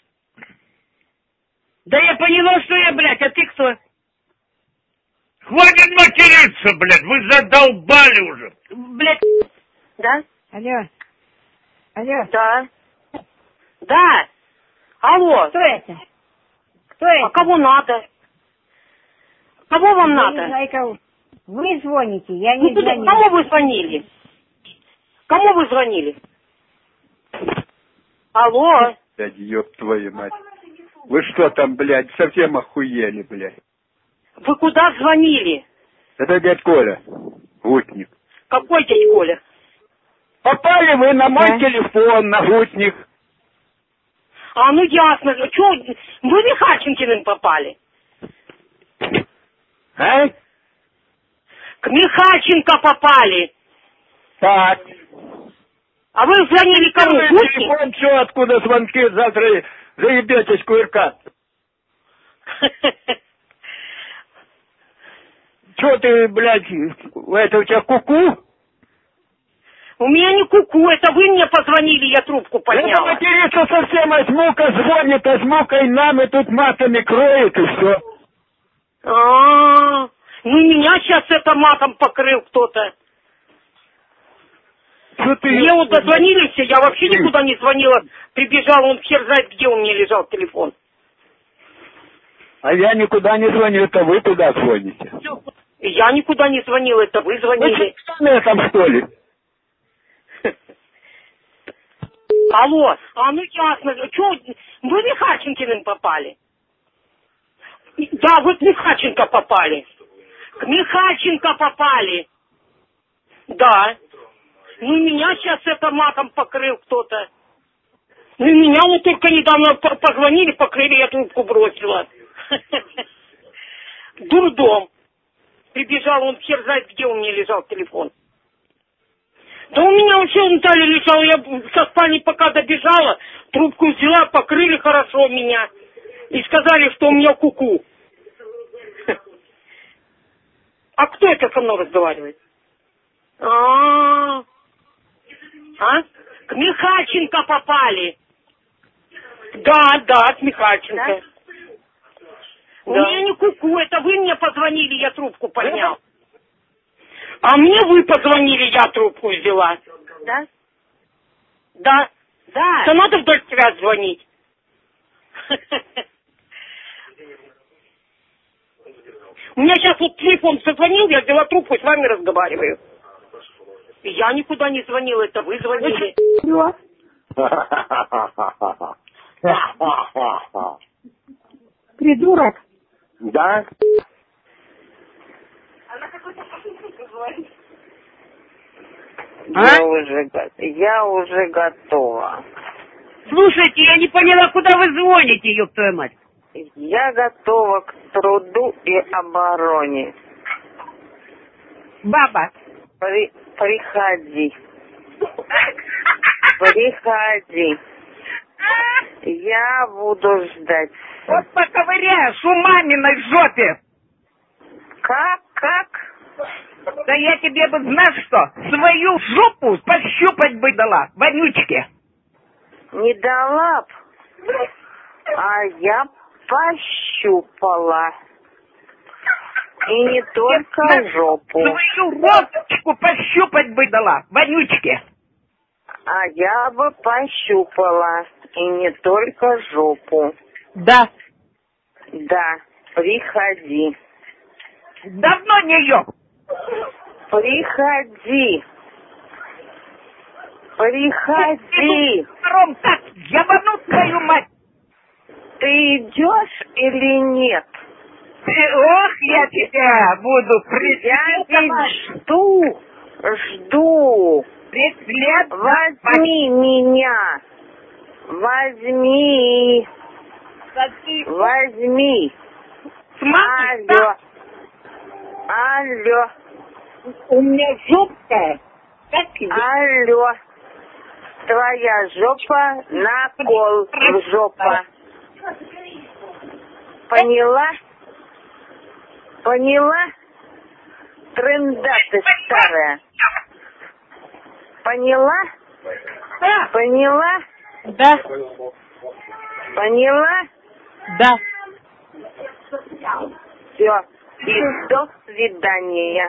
Да я поняла, что я, блядь, а ты кто? Хватит материться, блядь, вы задолбали уже. Блядь. Да? Алло. Да. Да. Алло. Кто это? Кто это? А кого надо? Кого вам Я надо? не знаю, кого. Вы звоните, я Ну, не звоню. кому вы звонили? Кому вы звонили? Алло. Блядь, ёб твою мать. Вы что там, блядь, совсем охуели, блядь? Вы куда звонили? Это дядь Коля, гутник. Какой дядь Коля? Попали вы на мой телефон, на гутник. А, ну ясно. Чё, вы Михальченкиным попали? А? К Михальченко попали. Так. А вы звонили кому? Гутник? Телефон, все, откуда звонки, завтра заебетесь кувыркаться. Че ты, блядь, это у тебя куку? У меня не куку, это вы мне позвонили, я трубку Это подняла. материться совсем, Азмука звонит, Азмука и нам, и тут матами кроет, и все. А-а-а. Ну меня сейчас это матом покрыл кто-то. Мне вот дозвонились, я вообще никуда не звонила. Прибежал, он хер знает, где у меня лежал телефон. А я никуда не звоню, это вы туда звоните. Я никуда не звонил, это вы звонили. Вы там, что ли? Алло, ну ясно. Чё, вы Михаченкиным попали? Да, вы к Михаченко попали. К Михаченко попали. Да. Ну меня сейчас это матом покрыл кто-то. Ну меня вот только недавно позвонили, покрыли, я трубку бросила. Дурдом. Прибежал, он хер знает, где у меня лежал телефон. Да у меня вообще он Наталья лежал, я со спальни пока добежала, трубку взяла, покрыли хорошо меня. И сказали, что у меня куку. А кто это со мной разговаривает? А? К Михаченко попали. Да, к Михаченко. Да? У меня не куку, это вы мне позвонили, я трубку поднял. А мне вы позвонили, я трубку взяла. Да? Да. Да. Да надо вдоль тебя звонить. У меня сейчас вот телефон созвонил, я взяла трубку и с вами разговариваю. Я никуда не звонила, это вы звонили. Придурок. Да? Я уже готова. Слушайте, я не поняла, куда вы звоните, ёб твою мать. Я готова к труду и обороне. Баба. Приходи. Приходи. Я буду ждать. Вот поковыряешь у маминой жопе. Как? Да я тебе бы, знаешь что, свою жопу пощупать бы дала, вонючке. Не дала б, а я пощупала. И не только жопу. Свою роточку пощупать бы дала, вонючке. А я бы пощупала. И не только жопу. Да. Да, приходи. Давно не ел. Приходи. Приходи. Ром, так, ебану твою мать. Ты идешь или нет? Ох, я тебя буду Я жду. Возьми меня. Возьми. Алло. У меня жопка. Алло. Твоя жопа на кол жопа. Поняла? Тренда ты старая. Поняла? Да. Поняла? Да. Все. И до свидания.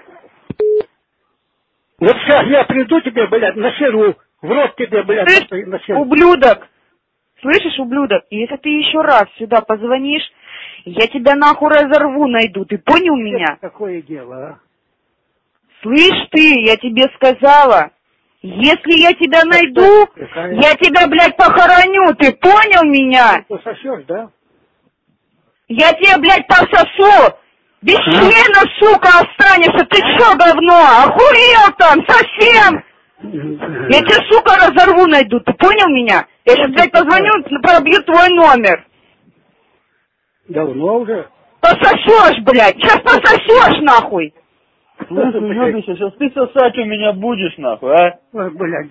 Вот сейчас я приду тебе, блядь, насеру. В рот тебе, блядь, насеру. Ублюдок! Слышишь, ублюдок, если ты еще раз сюда позвонишь, я тебя нахуй разорву, найду. Ты понял меня? Какое дело, а? Слышь ты, я тебе сказала, если я тебя найду, я тебя, блядь, похороню. Ты понял меня? Ты пососешь, да? Я тебе, блядь, пососу. Без члена, сука, останешься. Ты что, говно? Охуел там совсем? Я тебя, сука, разорву, найду. Ты понял меня? Я сейчас, блядь, позвоню, пробью твой номер. Давно уже? Пососешь, блядь. Сейчас пососешь, нахуй. Слушай, ёбище, сейчас ты сосать у меня будешь, нахуй, а? Ой, блядь.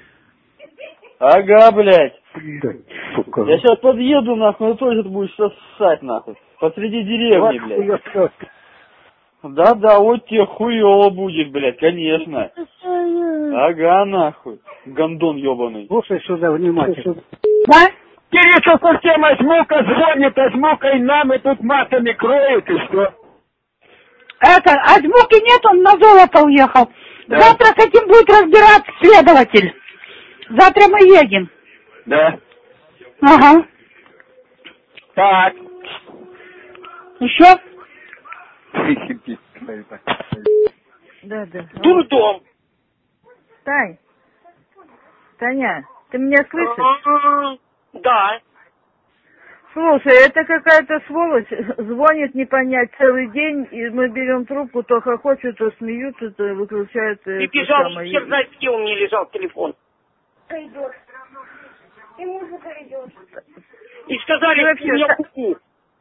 Ага, блядь. Сука. Я сейчас подъеду, нахуй, и тоже будешь сосать, нахуй. Посреди деревни, блядь. Да, вот тебе хуёво будет, блядь, конечно. Ага, нахуй. Гондон ебаный. Слушай сюда внимательно. Да? Кирилл, система Азмука звонит, Азмука и нам, и тут массами кроет, и что? Это, Азмуки нет, он на золото уехал. Да. Завтра с этим будет разбираться следователь. Завтра мы едем. Да. Ага. Так. Еще? Да. Дурдом. Тань. Таня, ты меня слышишь? Да. Слушай, это какая-то сволочь звонит не понять целый день, и мы берем трубку, то хохочут, то смеются, то выключают. И бежал, хер знает, где у меня лежал телефон. Идет. И музыка идет. И сказали, вообще, у меня куку.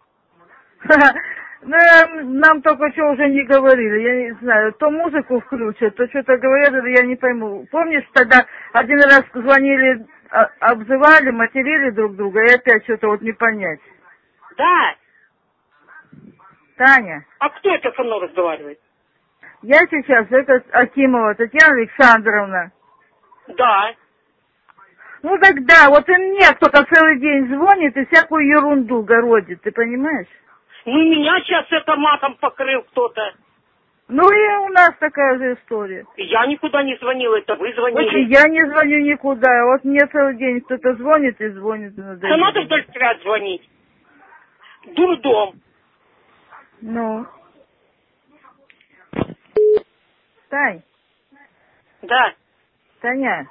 Ну, нам только что уже не говорили, я не знаю, то музыку включат, то что-то говорят, это я не пойму. Помнишь, тогда один раз звонили, обзывали, материли друг друга, и опять что-то вот не понять. Да. Таня. А кто это со мной разговаривает? Я сейчас, это Акимова Татьяна Александровна. Да. Ну тогда, вот и мне кто-то целый день звонит и всякую ерунду городит, ты понимаешь? Ну, меня сейчас это матом покрыл кто-то. Ну и у нас такая же история. Я никуда не звонила, это вы звонили. Вот я не звоню никуда, вот мне целый день кто-то звонит и звонит. Да надо вдоль тебя звонить. Дурдом. Ну. Тань. Да. Таня.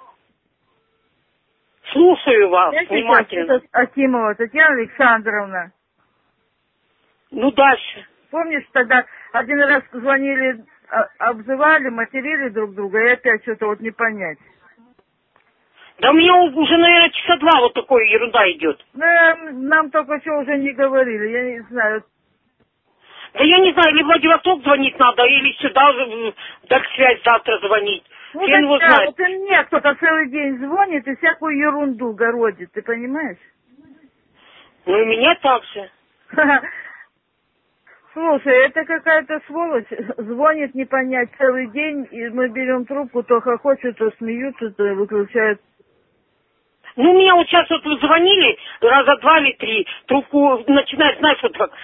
Слушаю вас Я внимательно. Это Акимова Татьяна Александровна. Ну, дальше. Помнишь, тогда один раз звонили, обзывали, материли друг друга, и опять что-то вот не понять. Да мне уже, наверное, часа два вот такой ерунда идет. Ну, нам только что уже не говорили, я не знаю. Да я не знаю, или в Владивосток звонить надо, или сюда в Дальсвязь завтра звонить. Ну, Хрен его тогда, знает. вот и мне кто-то целый день звонит и всякую ерунду городит, ты понимаешь? Ну, и меня так же. Слушай, это какая-то сволочь звонит не понять целый день, и мы берем трубку, то хохочут, то смеются, то выключают. Ну, меня вот сейчас вот звонили раза два или три, трубку начинает, знаешь, вот так,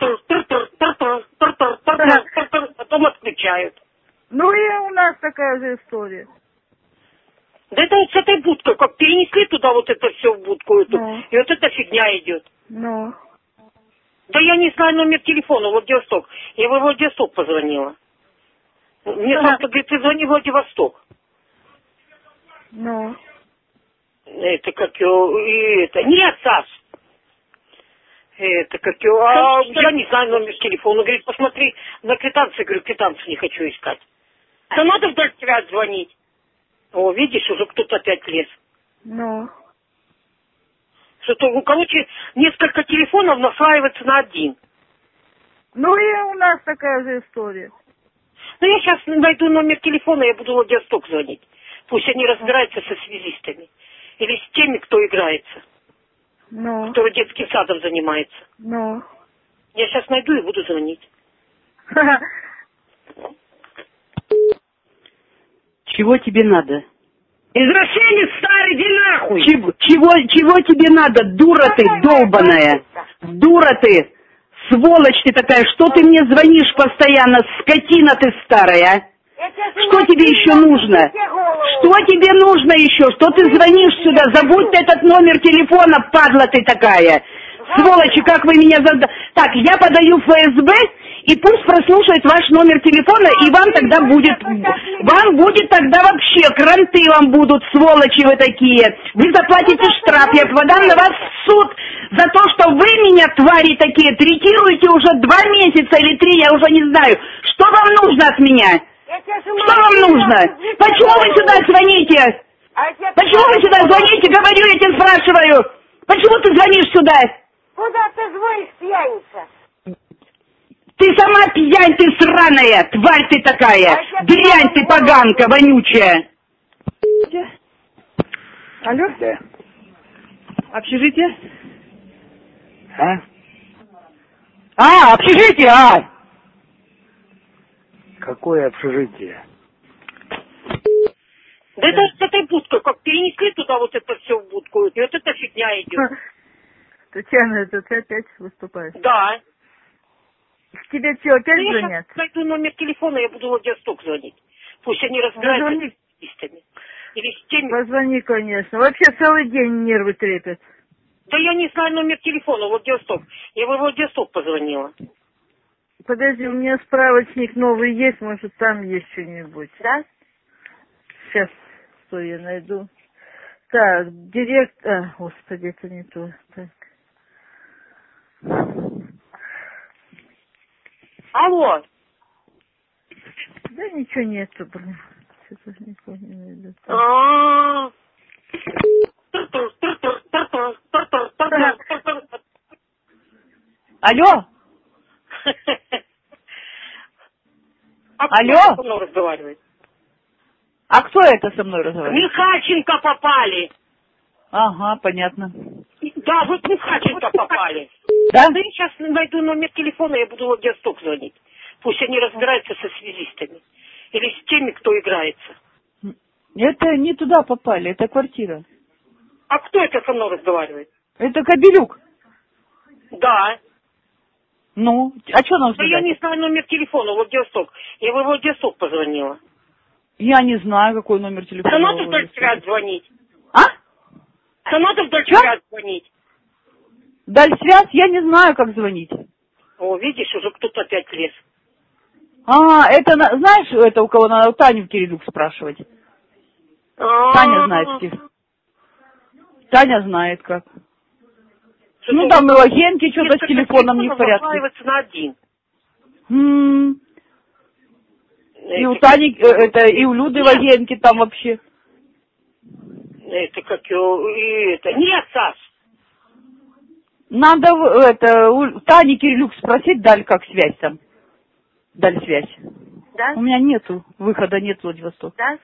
потом отключают. Ну и у нас такая же история. Да это вот с этой будкой, как перенесли туда вот это все в будку эту, и вот эта фигня идет. Ну. Да я не знаю номер телефона, Владивосток. Я в Владивосток позвонила. Мне завтра говорит, ты звони в Владивосток. Ну. Это как его, это, нет, Саш. Это как его, я не знаю номер телефона. Говорит, посмотри на квитанцию. Говорю, квитанцию не хочу искать. Да надо вдаль тебя звонить. О, видишь, уже кто-то опять лез. Ну. Что-то, ну, короче, несколько телефонов наслаивается на один. Ну и у нас такая же история. Ну, я сейчас найду номер телефона, я буду в Владивосток звонить. Пусть они разбираются со связистами. Или с теми, кто играется. Ну. Кто детским садом занимается. Ну. Я сейчас найду и буду звонить. Чего тебе надо? Извращенец старый, иди нахуй! Чего тебе надо, дура ты, долбаная? Дура ты, сволочь ты такая, что ты мне звонишь постоянно, скотина ты старая, а? Что тебе еще нужно? Что тебе нужно еще? Что ты звонишь сюда? Забудь этот номер телефона, падла ты такая. Сволочи, как вы меня Так, я подаю в ФСБ, и пусть прослушает ваш номер телефона, и вам тогда будет тогда вообще, кранты вам будут, сволочи вы такие. Вы заплатите штраф, я подам на вас в суд за то, что вы меня, твари такие, третируете уже 2 месяца или 3, я уже не знаю. Что вам нужно от меня? Что вам нужно? Почему вы сюда звоните? Почему вы сюда звоните? Говорю, я тебя спрашиваю. Почему ты звонишь сюда? Куда ты звонишь, пьяница? Ты сама пьянь, ты сраная, тварь ты такая, дрянь ты поганка вонючая. Алло? Да. Общежитие? Общежитие, Какое общежитие? Да это с этой будкой, как перенесли туда вот это все в будку, и вот эта фигня идет. Татьяна, это ты опять выступаешь? Да. К тебе что, опять я звонят? сейчас найду номер телефона, я буду в Владивосток звонить. Пусть они разбираются с листами. Или с теми... Позвони, конечно. Вообще целый день нервы трепят. Да я не знаю номер телефона, Владивосток. Я в Владивосток позвонила. Подожди, у меня справочник новый есть, может там есть что-нибудь. Да? Сейчас, что я найду. Так, господи, это не то. Так. Алло. Да ничего нету, блин. Что-то никого не найду. Алло? Алло? Кто со мной разговаривает? А кто это со мной разговаривает? Михальченко попали. Ага, понятно. Да, вы к Михальченко попали. Да? Да я сейчас найду номер телефона, я буду в Владивосток звонить. Пусть они разбираются со связистами. Или с теми, кто играется. Это не туда попали, это квартира. А кто это со мной разговаривает? Это Кобелюк. Да. Ну, а что нам Да сказать? я не знаю номер телефона, Владивосток. Я в Владивосток позвонила. Я не знаю, какой номер телефона. Да надо в Дальсвязь звонить. А? Да надо в Дальсвязь звонить. Дальсвязь? Я не знаю, как звонить. О, видишь, уже кто-то опять лез. А, это, знаешь, это у кого надо, у Таню Кирилюк спрашивать. Таня знает где. Таня знает как. Ну, там и у Агенки что-то с телефоном не в порядке. На один. И у Тани, и у Люды в Агенке там вообще. Это как это. Нет, Саш. Надо у Тани Кирилюк спросить, Даль, как связь там. Даль связь. Да? У меня нету, выхода нет в Владивосток. Да?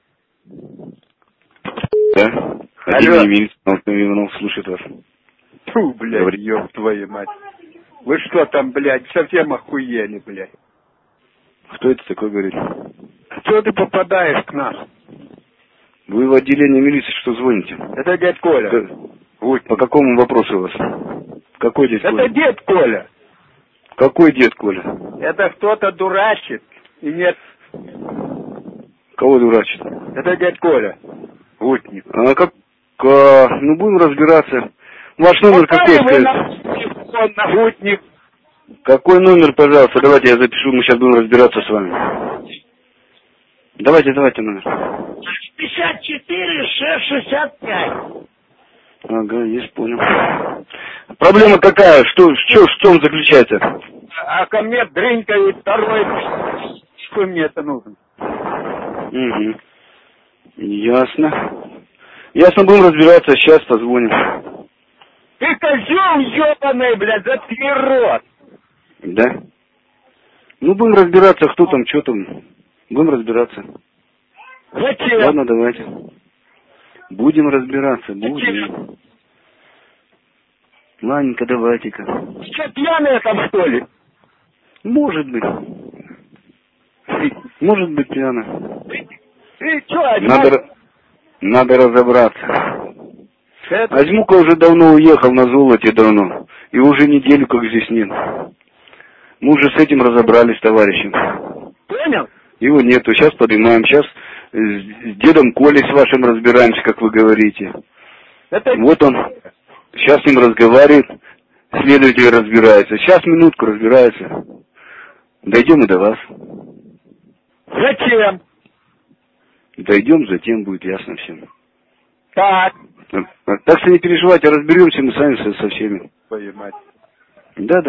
Да? Алло. Иванов слушает вас. Фу, блядь, ёб твою мать. Вы что там, блядь, совсем охуели, блядь? Кто это такой говорит? Что ты попадаешь к нам? Вы в отделении милиции что звоните? Это дядь Коля. По какому вопросу у вас? Какой дед Коля? Это дед Коля. Какой дед Коля? Это кто-то дурачит. И нет. Кого дурачит? Это дядь Коля. Гутник. А как? Ну, будем разбираться. Ваш номер какой, скажите? Гутник. Какой номер, пожалуйста, давайте я запишу, мы сейчас будем разбираться с вами. Давайте номер. 54 665. Ага, есть, понял. Проблема какая? Что в чем заключается? А ко мне дрынькает второй. Что мне это нужно? Угу. Ясно. Ясно, будем разбираться, сейчас позвоним. Ты козел ебаный, блядь, заткни рот. Да? Ну, будем разбираться, кто там, что там. Будем разбираться. Зачем? Ладно, давайте. Будем разбираться, будем. Зачем? Ладненько, давайте-ка. Что, пьяная там, что ли? Может быть. Может быть, пьяная. Ты что, Надо разобраться. Азьмука уже давно уехал на золоте давно. И уже неделю как здесь нет. Мы уже с этим разобрались, товарищи. Понял? Его нету. Сейчас поднимаем. Сейчас с дедом Колей с вашим разбираемся, как вы говорите. Вот он. Сейчас с ним разговаривает. Следователь разбирается. Сейчас минутку разбирается. Дойдем и до вас. Зачем? Дойдем, затем будет ясно всем. Так. Так что не переживайте, разберемся мы сами со всеми. Твою мать. Да.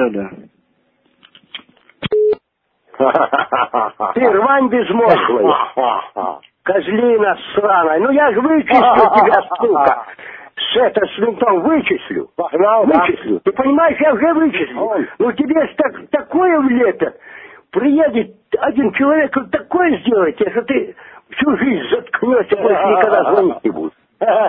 Ты рвань безмозглый. Козлина сраная. Ну я же вычислю тебя, сука. С винтом вычислю. Вычислю. Ты понимаешь, я уже вычислю. Ну тебе ж такое влето. Приедет один человек, он такое сделает, что ты всю жизнь заткнешься, больше никогда звонить не будешь.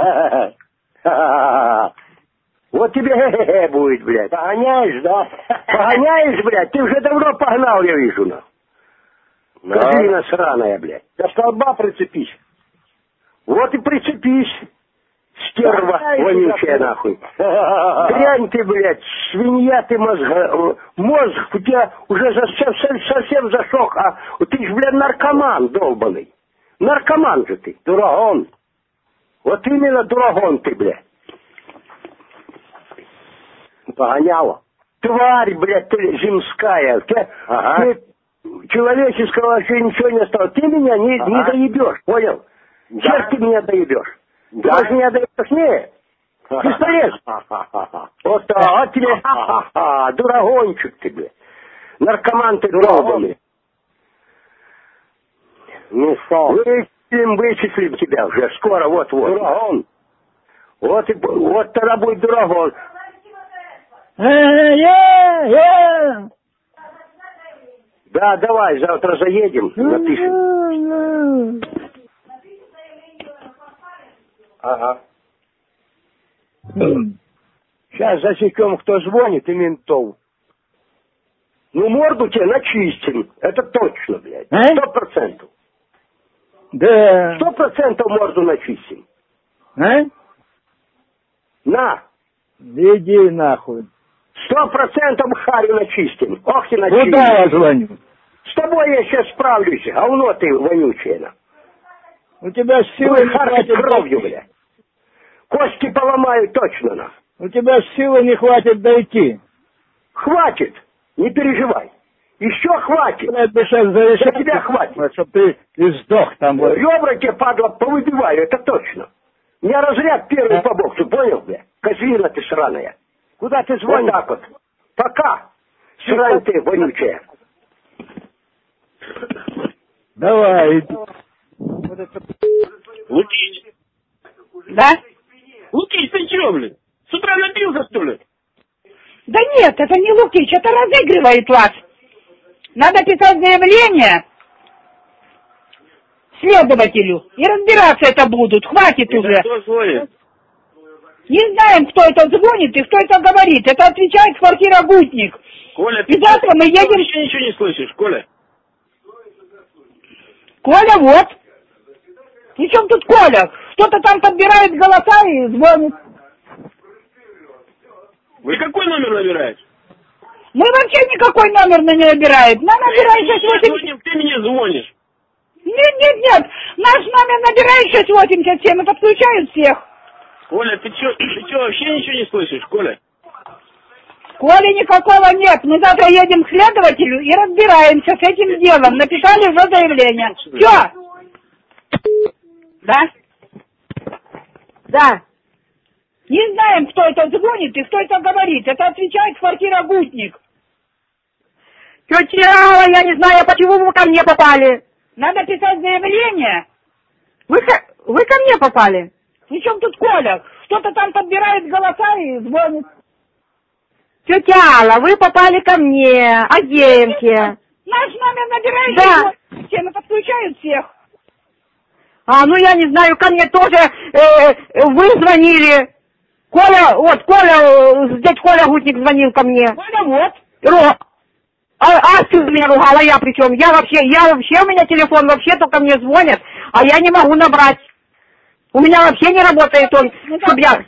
Вот тебе будет, блядь. Погоняешь, да? Погоняешь, блядь? Ты уже давно погнал, я вижу, на. Козлина сраная, блядь. До столба прицепись. Вот и прицепись, стерва вонючая нахуй. Дрянь ты, блядь, свинья ты мозг у тебя уже совсем засох, а ты ж, блядь, наркоман долбаный. Наркоман же ты, дурагон. Вот именно дурагон ты, блядь. Погоняла. Тварь, блядь, ты земская. Ты человеческого вообще ничего не осталось. Ты меня не доебешь, понял? Сейчас ты меня доебешь. Ты больше меня доебешь, не. Бесполезно. Вот так, тебе, дурагончик ты, блядь. Наркоман ты долбанный. Ну что? Вычислим тебя уже скоро, вот-вот. Дурагон. Вот тогда будет дурагон. Да, давай, завтра заедем, напишем. Ага. Сейчас засекем, кто звонит, и ментов. Ну, морду тебе начистим. Это точно, блядь. 100%. Да. 100% морду начистим. На. Иди нахуй. 100% харю начистим. Ох ты начистим. Куда я звоню? С тобой я сейчас справлюсь. Говно ты вонючее. У тебя силы не хватит кровью, блядь. Кости поломаю точно, на. У тебя силы не хватит дойти. Хватит. Не переживай. Еще хватит. Это сейчас зависит. За тебя хватит. Чтоб ты и сдох там. Вот. Ребра тебе, падла, повыбиваю, это точно. У меня разряд первый по боксу, понял, бля? Козлина ты сраная. Куда ты звонишь? Вот так вот. Пока. Срань ты, вонючая. Давай. Лукич. Да? Лукич, ты чего, блин? С утра напился, что ли? Да нет, это не Лукич, это разыгрывает вас. Надо писать заявление следователю. И разбираться это будут. Хватит уже. Кто звонит? Не знаем, кто это звонит и кто это говорит. Это отвечает квартира Гутник. Коля, и завтра мы едем... Ты еще ничего не слышишь, Коля? Коля, вот. Причем тут Коля? Кто-то там подбирает голоса и звонит. Вы какой номер набираете? Мы вообще никакой номер не набираем. Нам набирает 687. Ты мне звонишь. Нет. Наш номер набирает 687 и подключают всех. Коля, ты что, вообще ничего не слышишь, Коля? Коли никакого нет. Мы завтра едем к следователю и разбираемся с этим делом. Написали уже заявление. Все. Да? Да. Не знаем, кто это звонит и кто это говорит. Это отвечает квартира Гутник. Тетя Алла, я не знаю, почему вы ко мне попали. Надо писать заявление. Вы ко мне попали? Причем тут Коля? Кто-то там подбирает голоса и звонит. Тетя Алла, вы попали ко мне, Агеенке. Наш номер набирает, да. Все подключают всех. Ну я не знаю, ко мне тоже вы звонили. Дядь Коля Гутник звонил ко мне. Коля, вот. Ты меня ругала, я причем? Я вообще, у меня телефон вообще только мне звонят, а я не могу набрать. У меня вообще не работает он, чтоб я...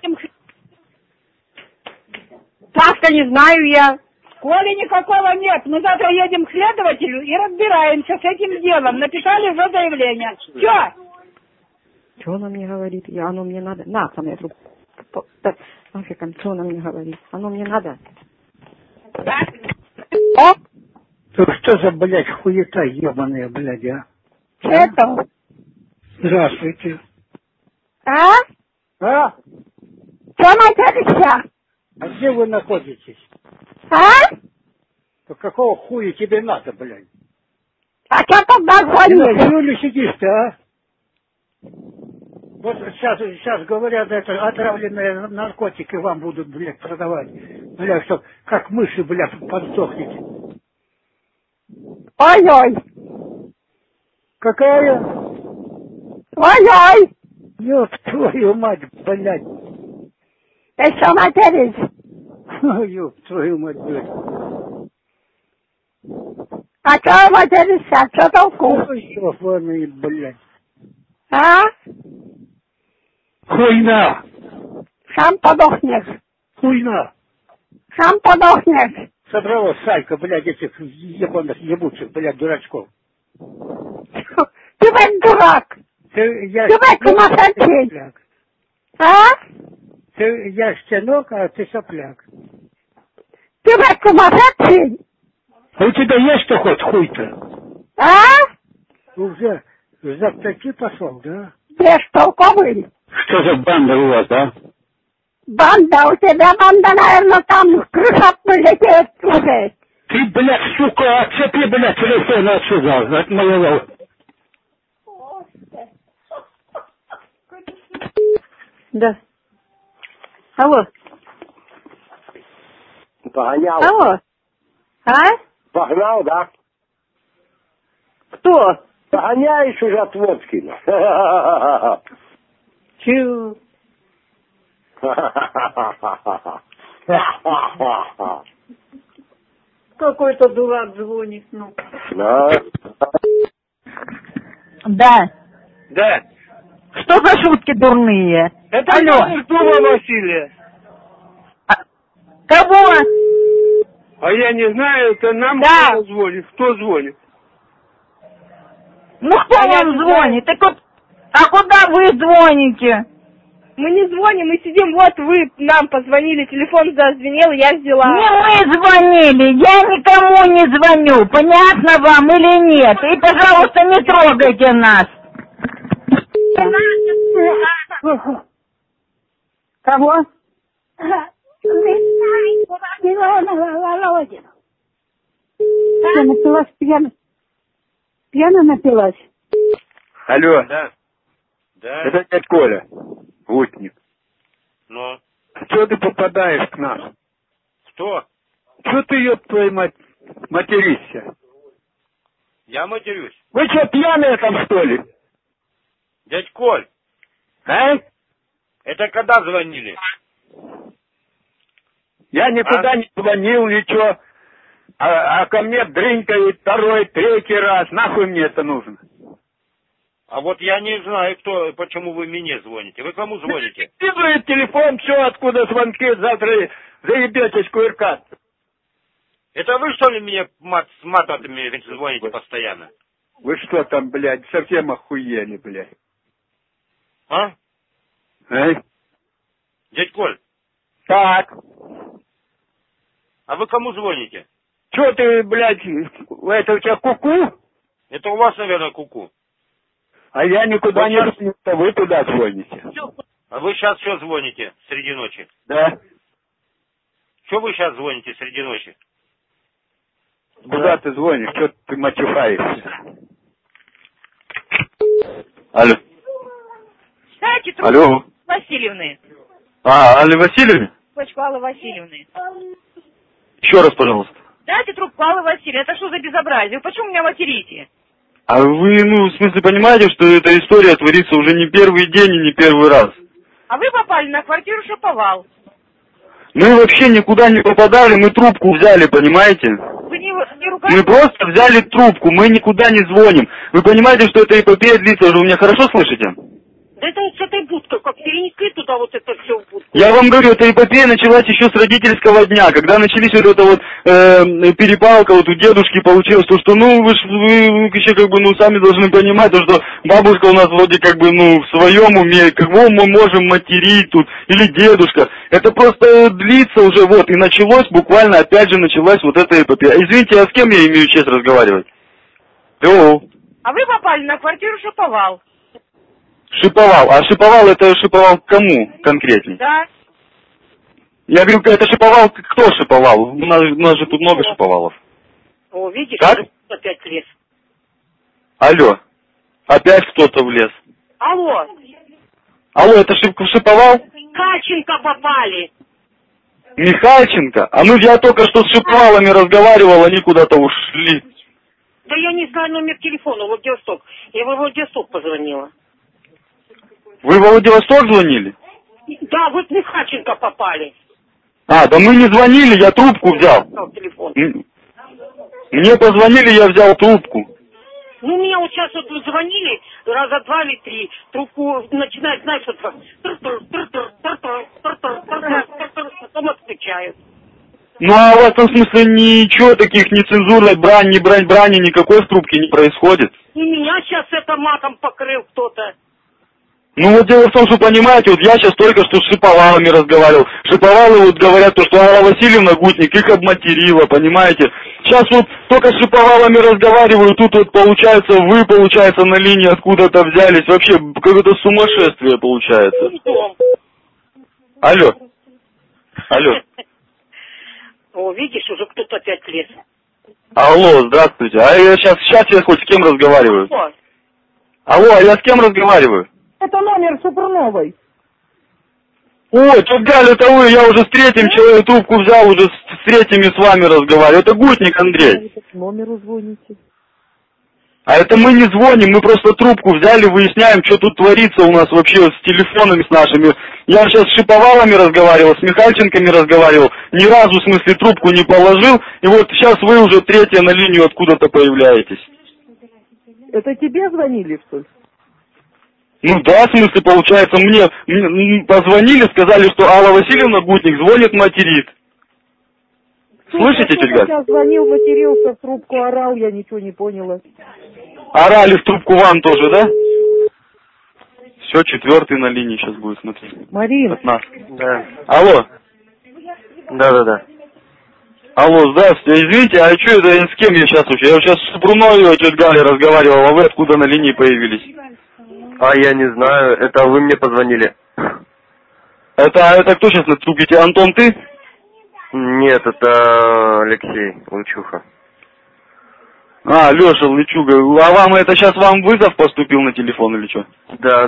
Так-то не знаю я. Коли никакого нет. Мы завтра едем к следователю и разбираемся с этим делом. Написали уже заявление. Все. Что она мне говорит? Оно мне надо. На, ко мне трубку. Нафиг, что она мне говорит? Оно мне надо. Да? О! Что за, блядь, хуета ебаная, блядь, а? Это? Здравствуйте. А? Что находишься? А где вы находитесь? А? То какого хуя тебе надо, блядь? А что тогда звонили? Ты на хуюле сидишь-то, а? Вот сейчас говорят, это отравленные наркотики вам будут, блядь, продавать. Блядь, чтоб как мыши, блядь, подсохнете. Ой-ой. Какая? Ой-ой. Ёб твою мать, блядь. Ты что материшь? Ёб твою мать, блядь. А что материшься? Что толку? Ой, ёбаный, блядь. А? Хуйна. Сам подохнешь. Хуйна. Сам подохнешь. Собралась Салька, блядь, этих ебаных ебучих, блядь, дурачков. Ты, блядь, дурак. Ты, блядь, сумасшедший. Я щенок, а ты сопляк. Ты, блядь, сумасшедший. А у тебя есть что хоть хуй-то? Уже за птаки пошел, да? Бестолковый. Что за банда у вас, да? Банда, у тебя банда, наверное, там крыша полетит уже. Ты, блядь, сука, отцепи, блядь, телефон отсюда, от моего. Да. Алло. Погонял. Алло. Погнал, да? Кто? Погоняешь уже от Водкина. Чего? Какой-то дурак звонит, ну. Да. Да. Да. Что за шутки дурные? Это алло. Дума Василия. Кого? А я не знаю, это нам да. звонит. Кто звонит? Ну кто вам звонит? Так вот, а куда вы звоните? Мы не звоним, мы сидим, вот вы нам позвонили, телефон зазвенел, я взяла. Не мы звонили, я никому не звоню, понятно вам или нет? И, пожалуйста, не трогайте нас. Кого? Я напилась пьяно. Пьяно напилась. Алло. Да. Да. Это дядь Коля, Утник. Ну? Чего ты попадаешь к нам? Что? Чего ты, ёб твою мать, материшься? Я матерюсь. Вы что, пьяные там, что ли? Дядь Коль. А? Это когда звонили? Я никуда не звонил, ничего. А ко мне дрынькают второй, третий раз. Нахуй мне это нужно? А вот я не знаю, почему вы мне звоните. Вы кому звоните? Выбрать телефон, все, откуда звонки, завтра заебетесь кувыркаться. Это вы, что ли, мне с матами звоните постоянно? Вы что там, блядь, совсем охуели, блядь? А? Дядь Коль. Так. А вы кому звоните? Че ты, блядь, это у тебя куку? Это у вас, наверное, куку. А я никуда не звоню, а вы туда звоните. А вы сейчас что звоните среди ночи? Да. Что вы сейчас звоните среди ночи? Куда ты звонишь? Что ты мачухаешься? Алло. Дайте трубку Алло. Васильевны. Алле Васильевне? Дочку Аллы Васильевны. Еще раз, пожалуйста. Дайте трубку Аллы Васильевны. Это что за безобразие? Вы почему меня материте? А вы, в смысле, понимаете, что эта история творится уже не первый день и не первый раз? А вы попали на квартиру Шаповал. Мы вообще никуда не попадали, мы трубку взяли, понимаете? Вы не ругаетесь? Мы просто взяли трубку, мы никуда не звоним. Вы понимаете, что эта эпопея длится, вы меня хорошо слышите? Да это вот с этой будкой, как перенесли туда вот это все в будку. Я вам говорю, эта эпопея началась еще с родительского дня, когда начались вот эта вот перепалка, вот у дедушки получилось, то, что, вы еще как бы, сами должны понимать, то, что бабушка у нас вроде как бы, в своем уме, кого мы можем материть тут, или дедушка. Это просто длится уже, вот, и началось, буквально, опять же, началась вот эта эпопея. Извините, а с кем я имею честь разговаривать? Йоу. А вы попали на квартиру Шаповал. Шиповал. А Шиповал, это Шиповал к кому конкретней? Да. Я говорю, это Шиповал, кто Шиповал? У нас же тут много Шиповалов. О, видишь, как? Опять лес. Алло. Опять кто-то влез. Алло. Алло, это Шиповал? Каченко попали. Михальченко? Я только что с Шиповалами разговаривал, они куда-то ушли. Да я не знаю номер телефона, Владивосток. Я во Владивосток позвонила. Вы в Владивосток звонили? Да, вот Михаченко попали. Да мы не звонили, я трубку взял. Телефон. Мне позвонили, я взял трубку. Ну, мне вот сейчас вот звонили раза 2 или 3, трубку начинает, знаешь, вот потом отключают. Ну, а у вас там, в смысле, ничего таких нецензурной брани никакой в трубке не происходит? И меня сейчас это матом покрыл кто-то. Ну вот дело в том, что, понимаете, вот я сейчас только что с Шиповалами разговаривал. Шиповалы вот говорят, что Алла Васильевна Гутник их обматерила, понимаете. Сейчас вот только с Шиповалами разговариваю, тут вот получается, вы, получается, на линии откуда-то взялись. Вообще, какое-то сумасшествие получается. Алло. Алло. О, видишь, уже кто-то опять лез. Алло, здравствуйте. А я сейчас я хоть с кем разговариваю? Алло, а я с кем разговариваю? Это номер Супруновой. Ой, тут Галя, это вы, я уже с третьим человеком трубку взял, уже с третьими с вами разговариваю. Это Гутник Андрей. Номеру звоните. А это мы не звоним, мы просто трубку взяли, выясняем, что тут творится у нас вообще с телефонами с нашими. Я сейчас с Шиповалами разговаривал, с Михальченками разговаривал, ни разу, в смысле, трубку не положил, и вот сейчас вы уже третья на линию откуда-то появляетесь. Это тебе звонили, что ли? Ну да, в смысле, получается, мне позвонили, сказали, что Алла Васильевна Гутник звонит, материт. Слышите, тетя Галь? Я звонил, матерился, в трубку орал, я ничего не поняла. Орали в трубку вам тоже, да? Все, четвертый на линии сейчас будет, смотри. Марина. От нас. Да. Алло. Да. Алло, здравствуйте. Извините, а что это, с кем я сейчас вообще? Я сейчас с Супруновой, тетя Галя, разговаривал, а вы откуда на линии появились? А я не знаю, это вы мне позвонили. Это кто сейчас на трубке? Антон, ты? Нет, это Алексей Лычуха. А, Леша Лычуга. А вам это сейчас вам вызов поступил на телефон или что? Да.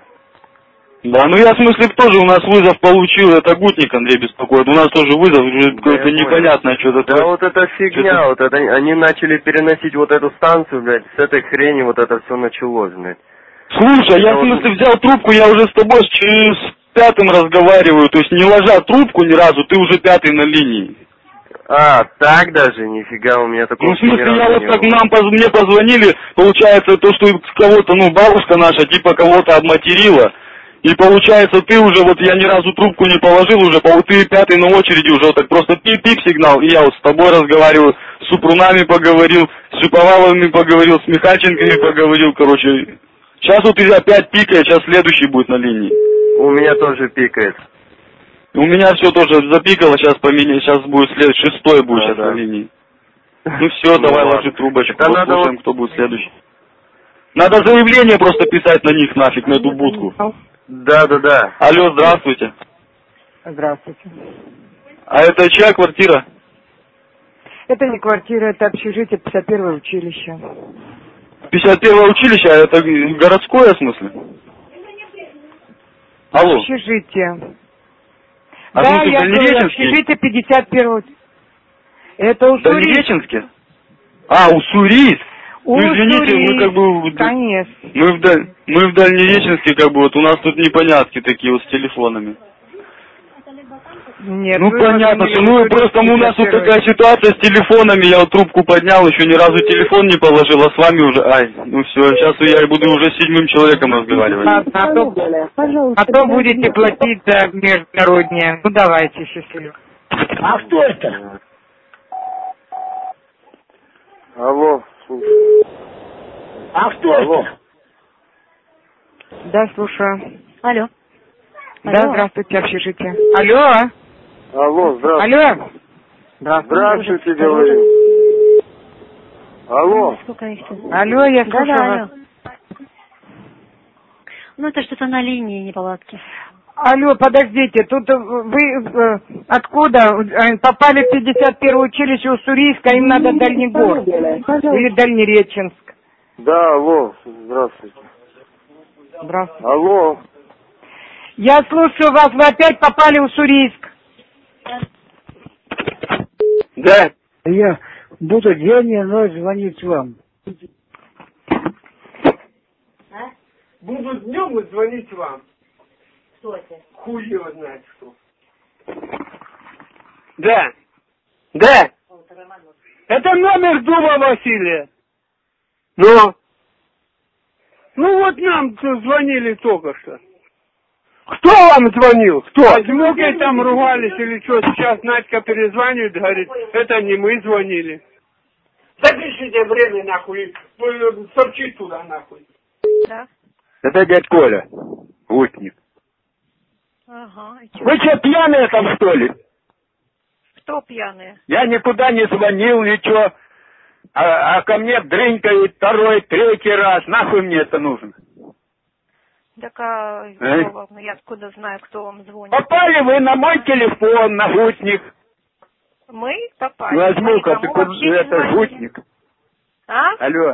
Да, ну я в смысле тоже у нас вызов получил, это Гутник Андрей беспокоит. У нас тоже вызов, уже какое-то непонятное что-то. Да вот это фигня, вот это они начали переносить вот эту станцию, блядь, с этой хрени вот это все началось, блядь. Слушай, я в смысле взял трубку, я уже с тобой с пятым разговариваю, то есть не ложа трубку ни разу, ты уже пятый на линии. А, так даже? Нифига, у меня такого. Ну, в смысле, я вот как мне позвонили, получается, то, что кого-то, бабушка наша, типа, кого-то обматерила. И получается, ты уже, вот я ни разу трубку не положил уже, ты пятый на очереди уже, вот так просто пип-пип сигнал, и я вот с тобой разговариваю, с Супрунами поговорил, с Шиповаловыми поговорил, с Михальченками поговорил, короче. Сейчас вот опять пикает, сейчас следующий будет на линии. У меня тоже пикает. У меня все тоже запикало, сейчас поменяю, сейчас будет шестой будет сейчас на линии. Ну все, давай ложи трубочку, послушаем, кто будет следующий. Надо заявление просто писать на них нафиг, на эту будку. Да. Алло, здравствуйте. Здравствуйте. А это чья квартира? Это не квартира, это общежитие 51-е училище. 51-е училище, а это городское, в смысле? Алло. Общежитие. А да, я говорю, общежитие 51-го. Это Уссурийск. Дальнереченске? А, Уссурийск. Ну, извините, мы как бы... Конечно. Мы в Дальнереченске, как бы, вот у нас тут непонятки такие вот с телефонами. Нет, ну понятно, что просто у нас вот такая ситуация с телефонами, я вот трубку поднял, еще ни разу телефон не положил, а с вами уже, ну все, сейчас я буду уже с 7-м человеком разговаривать. А то будете платить за международные. Ну давайте, счастливо. А кто это? Алло. А кто это? Да, слушаю. Алло. Да, здравствуйте, общежитие. Алло. Алло, здравствуйте. Алло. Здравствуйте, говорю. Алло. Алло, я слушаю вас. Ну, это что-то на линии неполадки. Алло, подождите, тут вы откуда? Попали в 51-е училище Уссурийска, им надо Дальнегор. Или Дальнереченск. Да, алло, здравствуйте. Здравствуйте. Алло. Я слушаю вас, вы опять попали в Уссурийск. Да. Я буду день и ночь звонить вам. Буду днем и звонить вам. Кто это? Хуй его знает что. Да. Да. Это номер Дуба Василия. Ну? Ну вот нам звонили только что. Кто вам звонил? Кто? А с внукой там ругались или что? Сейчас Надька перезванивает, говорит, это не мы звонили. Запишите время нахуй, торчит туда нахуй. Да. Это дядь Коля, гутник. Ага. Вы что, пьяные там, что ли? Кто пьяные? Я никуда не звонил, ничего. А ко мне дрынькают второй, третий раз. Нахуй мне это нужно? Так я откуда знаю, кто вам звонит? Попали вы на мой телефон, на гутник. Мы попали? Возьму-ка, это гутник. А? Алло.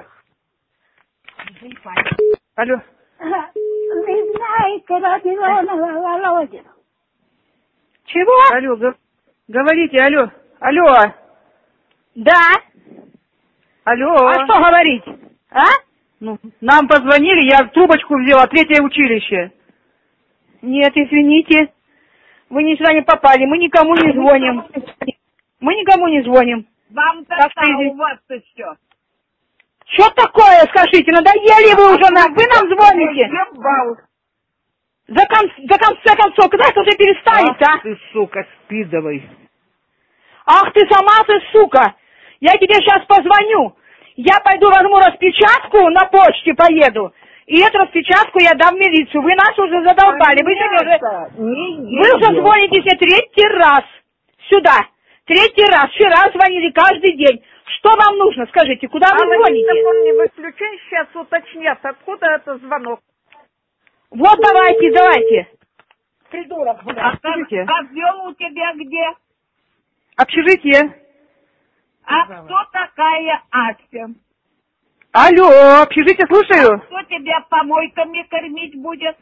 Алло. Вы знаете Родионова Володина? Чего? Алло, говорите, алло. Алло. Да. Алло. А что говорить? А? Ну, нам позвонили, я трубочку взяла, 3-е училище. Нет, извините. Вы ничего не попали, мы никому не звоним. Мы никому не звоним. Вам-то у вас-то что? Что такое, скажите, надоели вы уже нам, вы нам звоните? За конце концов, когда это уже перестанет, а? Ах ты, сука, спидовый. Ах ты сама ты, сука! Я тебе сейчас позвоню. Я пойду возьму распечатку, на почте поеду. И эту распечатку я дам в милицию. Вы нас уже задолбали. Вы уже звоните мне 3-й раз. Сюда. 3-й раз. Вчера звонили каждый день. Что вам нужно, скажите, куда вы звоните? Телефон не выключай, сейчас уточнят, откуда это звонок. Вот давайте. Придурок, блядь. А козел у тебя где? Общежитие. А кто такая Ася? Алло, общежитие, слушаю. Кто тебя помойками кормить будет?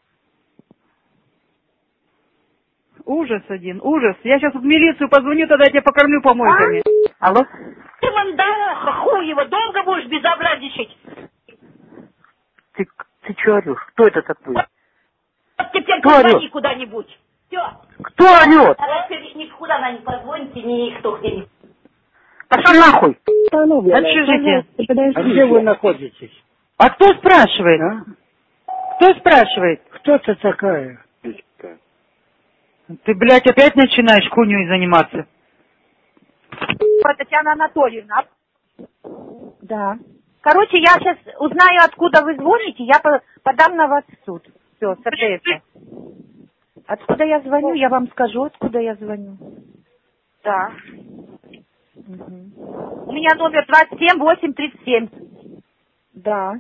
Ужас один, ужас. Я сейчас в милицию позвоню, тогда я тебя покормлю помойками. Алло? Ты мандараха, хуй его, долго будешь безобразничать? Ты что орешь? Кто это такой? Вот теперь позвони куда-нибудь. Все. Кто орет? Никуда она не позвоните, никто где-нибудь. Пошел нахуй. Общежитие. А где вы находитесь? А кто спрашивает? А? Кто спрашивает? Кто ты такая? Ты, блядь, опять начинаешь хуйней заниматься? Татьяна Анатольевна. Да. Короче, я сейчас узнаю, откуда вы звоните, я подам на вас в суд. Все, с РТС. Откуда я звоню, я вам скажу, откуда я звоню. Да. У меня номер 27837. Да.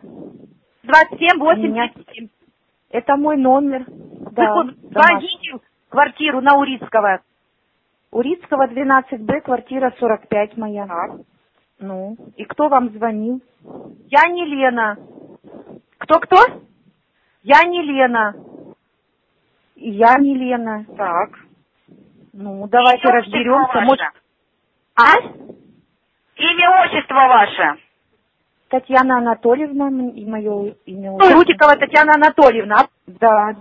27837. Это мой номер. Да. Вы звоните в квартиру на Урицкого. Урицкого 12Б, квартира 45 моя. Так. Ну, и кто вам звонил? Я не Лена. Кто? Я не Лена. Я не Лена. Так. Ну, давайте разберемся. Может... А? Имя, отчество ваше? Татьяна Анатольевна, и мое имя. Крутикова Татьяна Анатольевна. Да.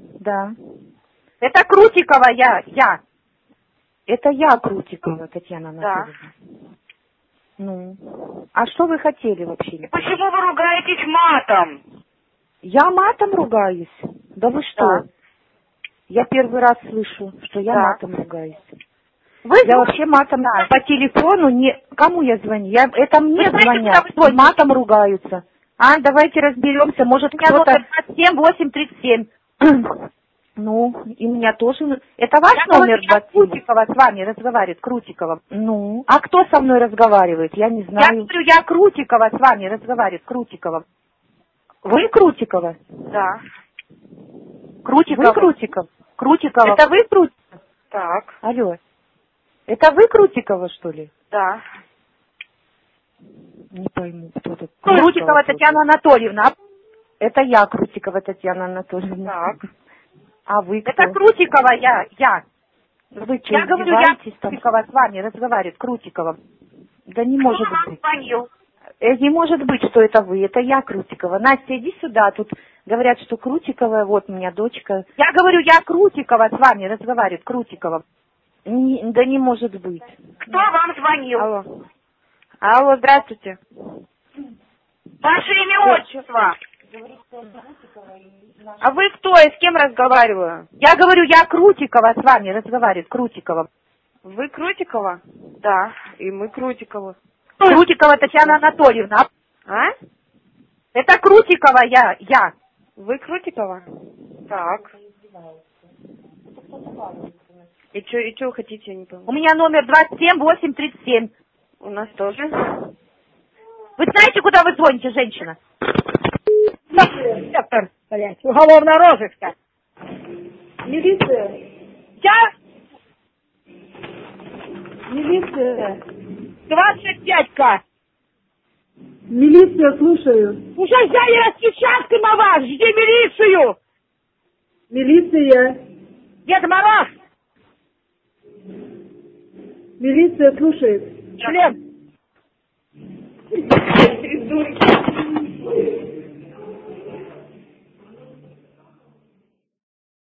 Это Крутикова я. Это я Крутикова Татьяна Анатольевна. Да. Ну, а что вы хотели вообще? Почему вы ругаетесь матом? Я матом ругаюсь? Да вы что? Да. Я первый раз слышу, что я матом ругаюсь. Я вообще матом по телефону не... Кому я звоню? Это мне звонят, что матом ругаются. Давайте разберемся, может кто-то... 27837. Ну, и меня тоже... Это ваш номер 27? Крутикова с вами разговаривает, Крутикова. Ну, а кто со мной разговаривает? Я не знаю. Я говорю, я Крутикова с вами разговаривает, Крутикова. Вы Крутикова? Да. Крутикова. Вы Крутикова. Это вы Крутикова? Так. Алло. Это вы Крутикова, что ли? Да. Не пойму, кто это. Крутикова Татьяна Анатольевна. Это я, Крутикова Татьяна Анатольевна. Так. А вы кто? Это Крутикова я. Вы что, я говорю, я Крутикова с вами разговаривает, Крутикова. Да не может быть. Не может быть, что это вы. Это я, Крутикова. Настя, иди сюда. Тут говорят, что Крутикова, вот у меня дочка. Я говорю, я Крутикова с вами разговаривает, Крутикова. Да не может быть. Кто вам звонил? Алло, здравствуйте. Ваше имя, отчество. А вы кто? И с кем разговариваю? Я говорю, я Крутикова с вами разговариваю, Крутикова. Вы Крутикова? Да, и мы Крутикова. Крутикова Татьяна Анатольевна. А? Это Крутикова я. Вы Крутикова? Так. И что вы хотите, я не понимаю? У меня номер 27837. У нас тоже. Вы знаете, куда вы звоните, женщина? Сектор, блядь, уголовного розыска. Милиция. Я? Милиция. 25К. Милиция, слушаю. Уже взяли распечатки на вас, жди милицию. Милиция. Дед Мороз. Милиция слушает. Член.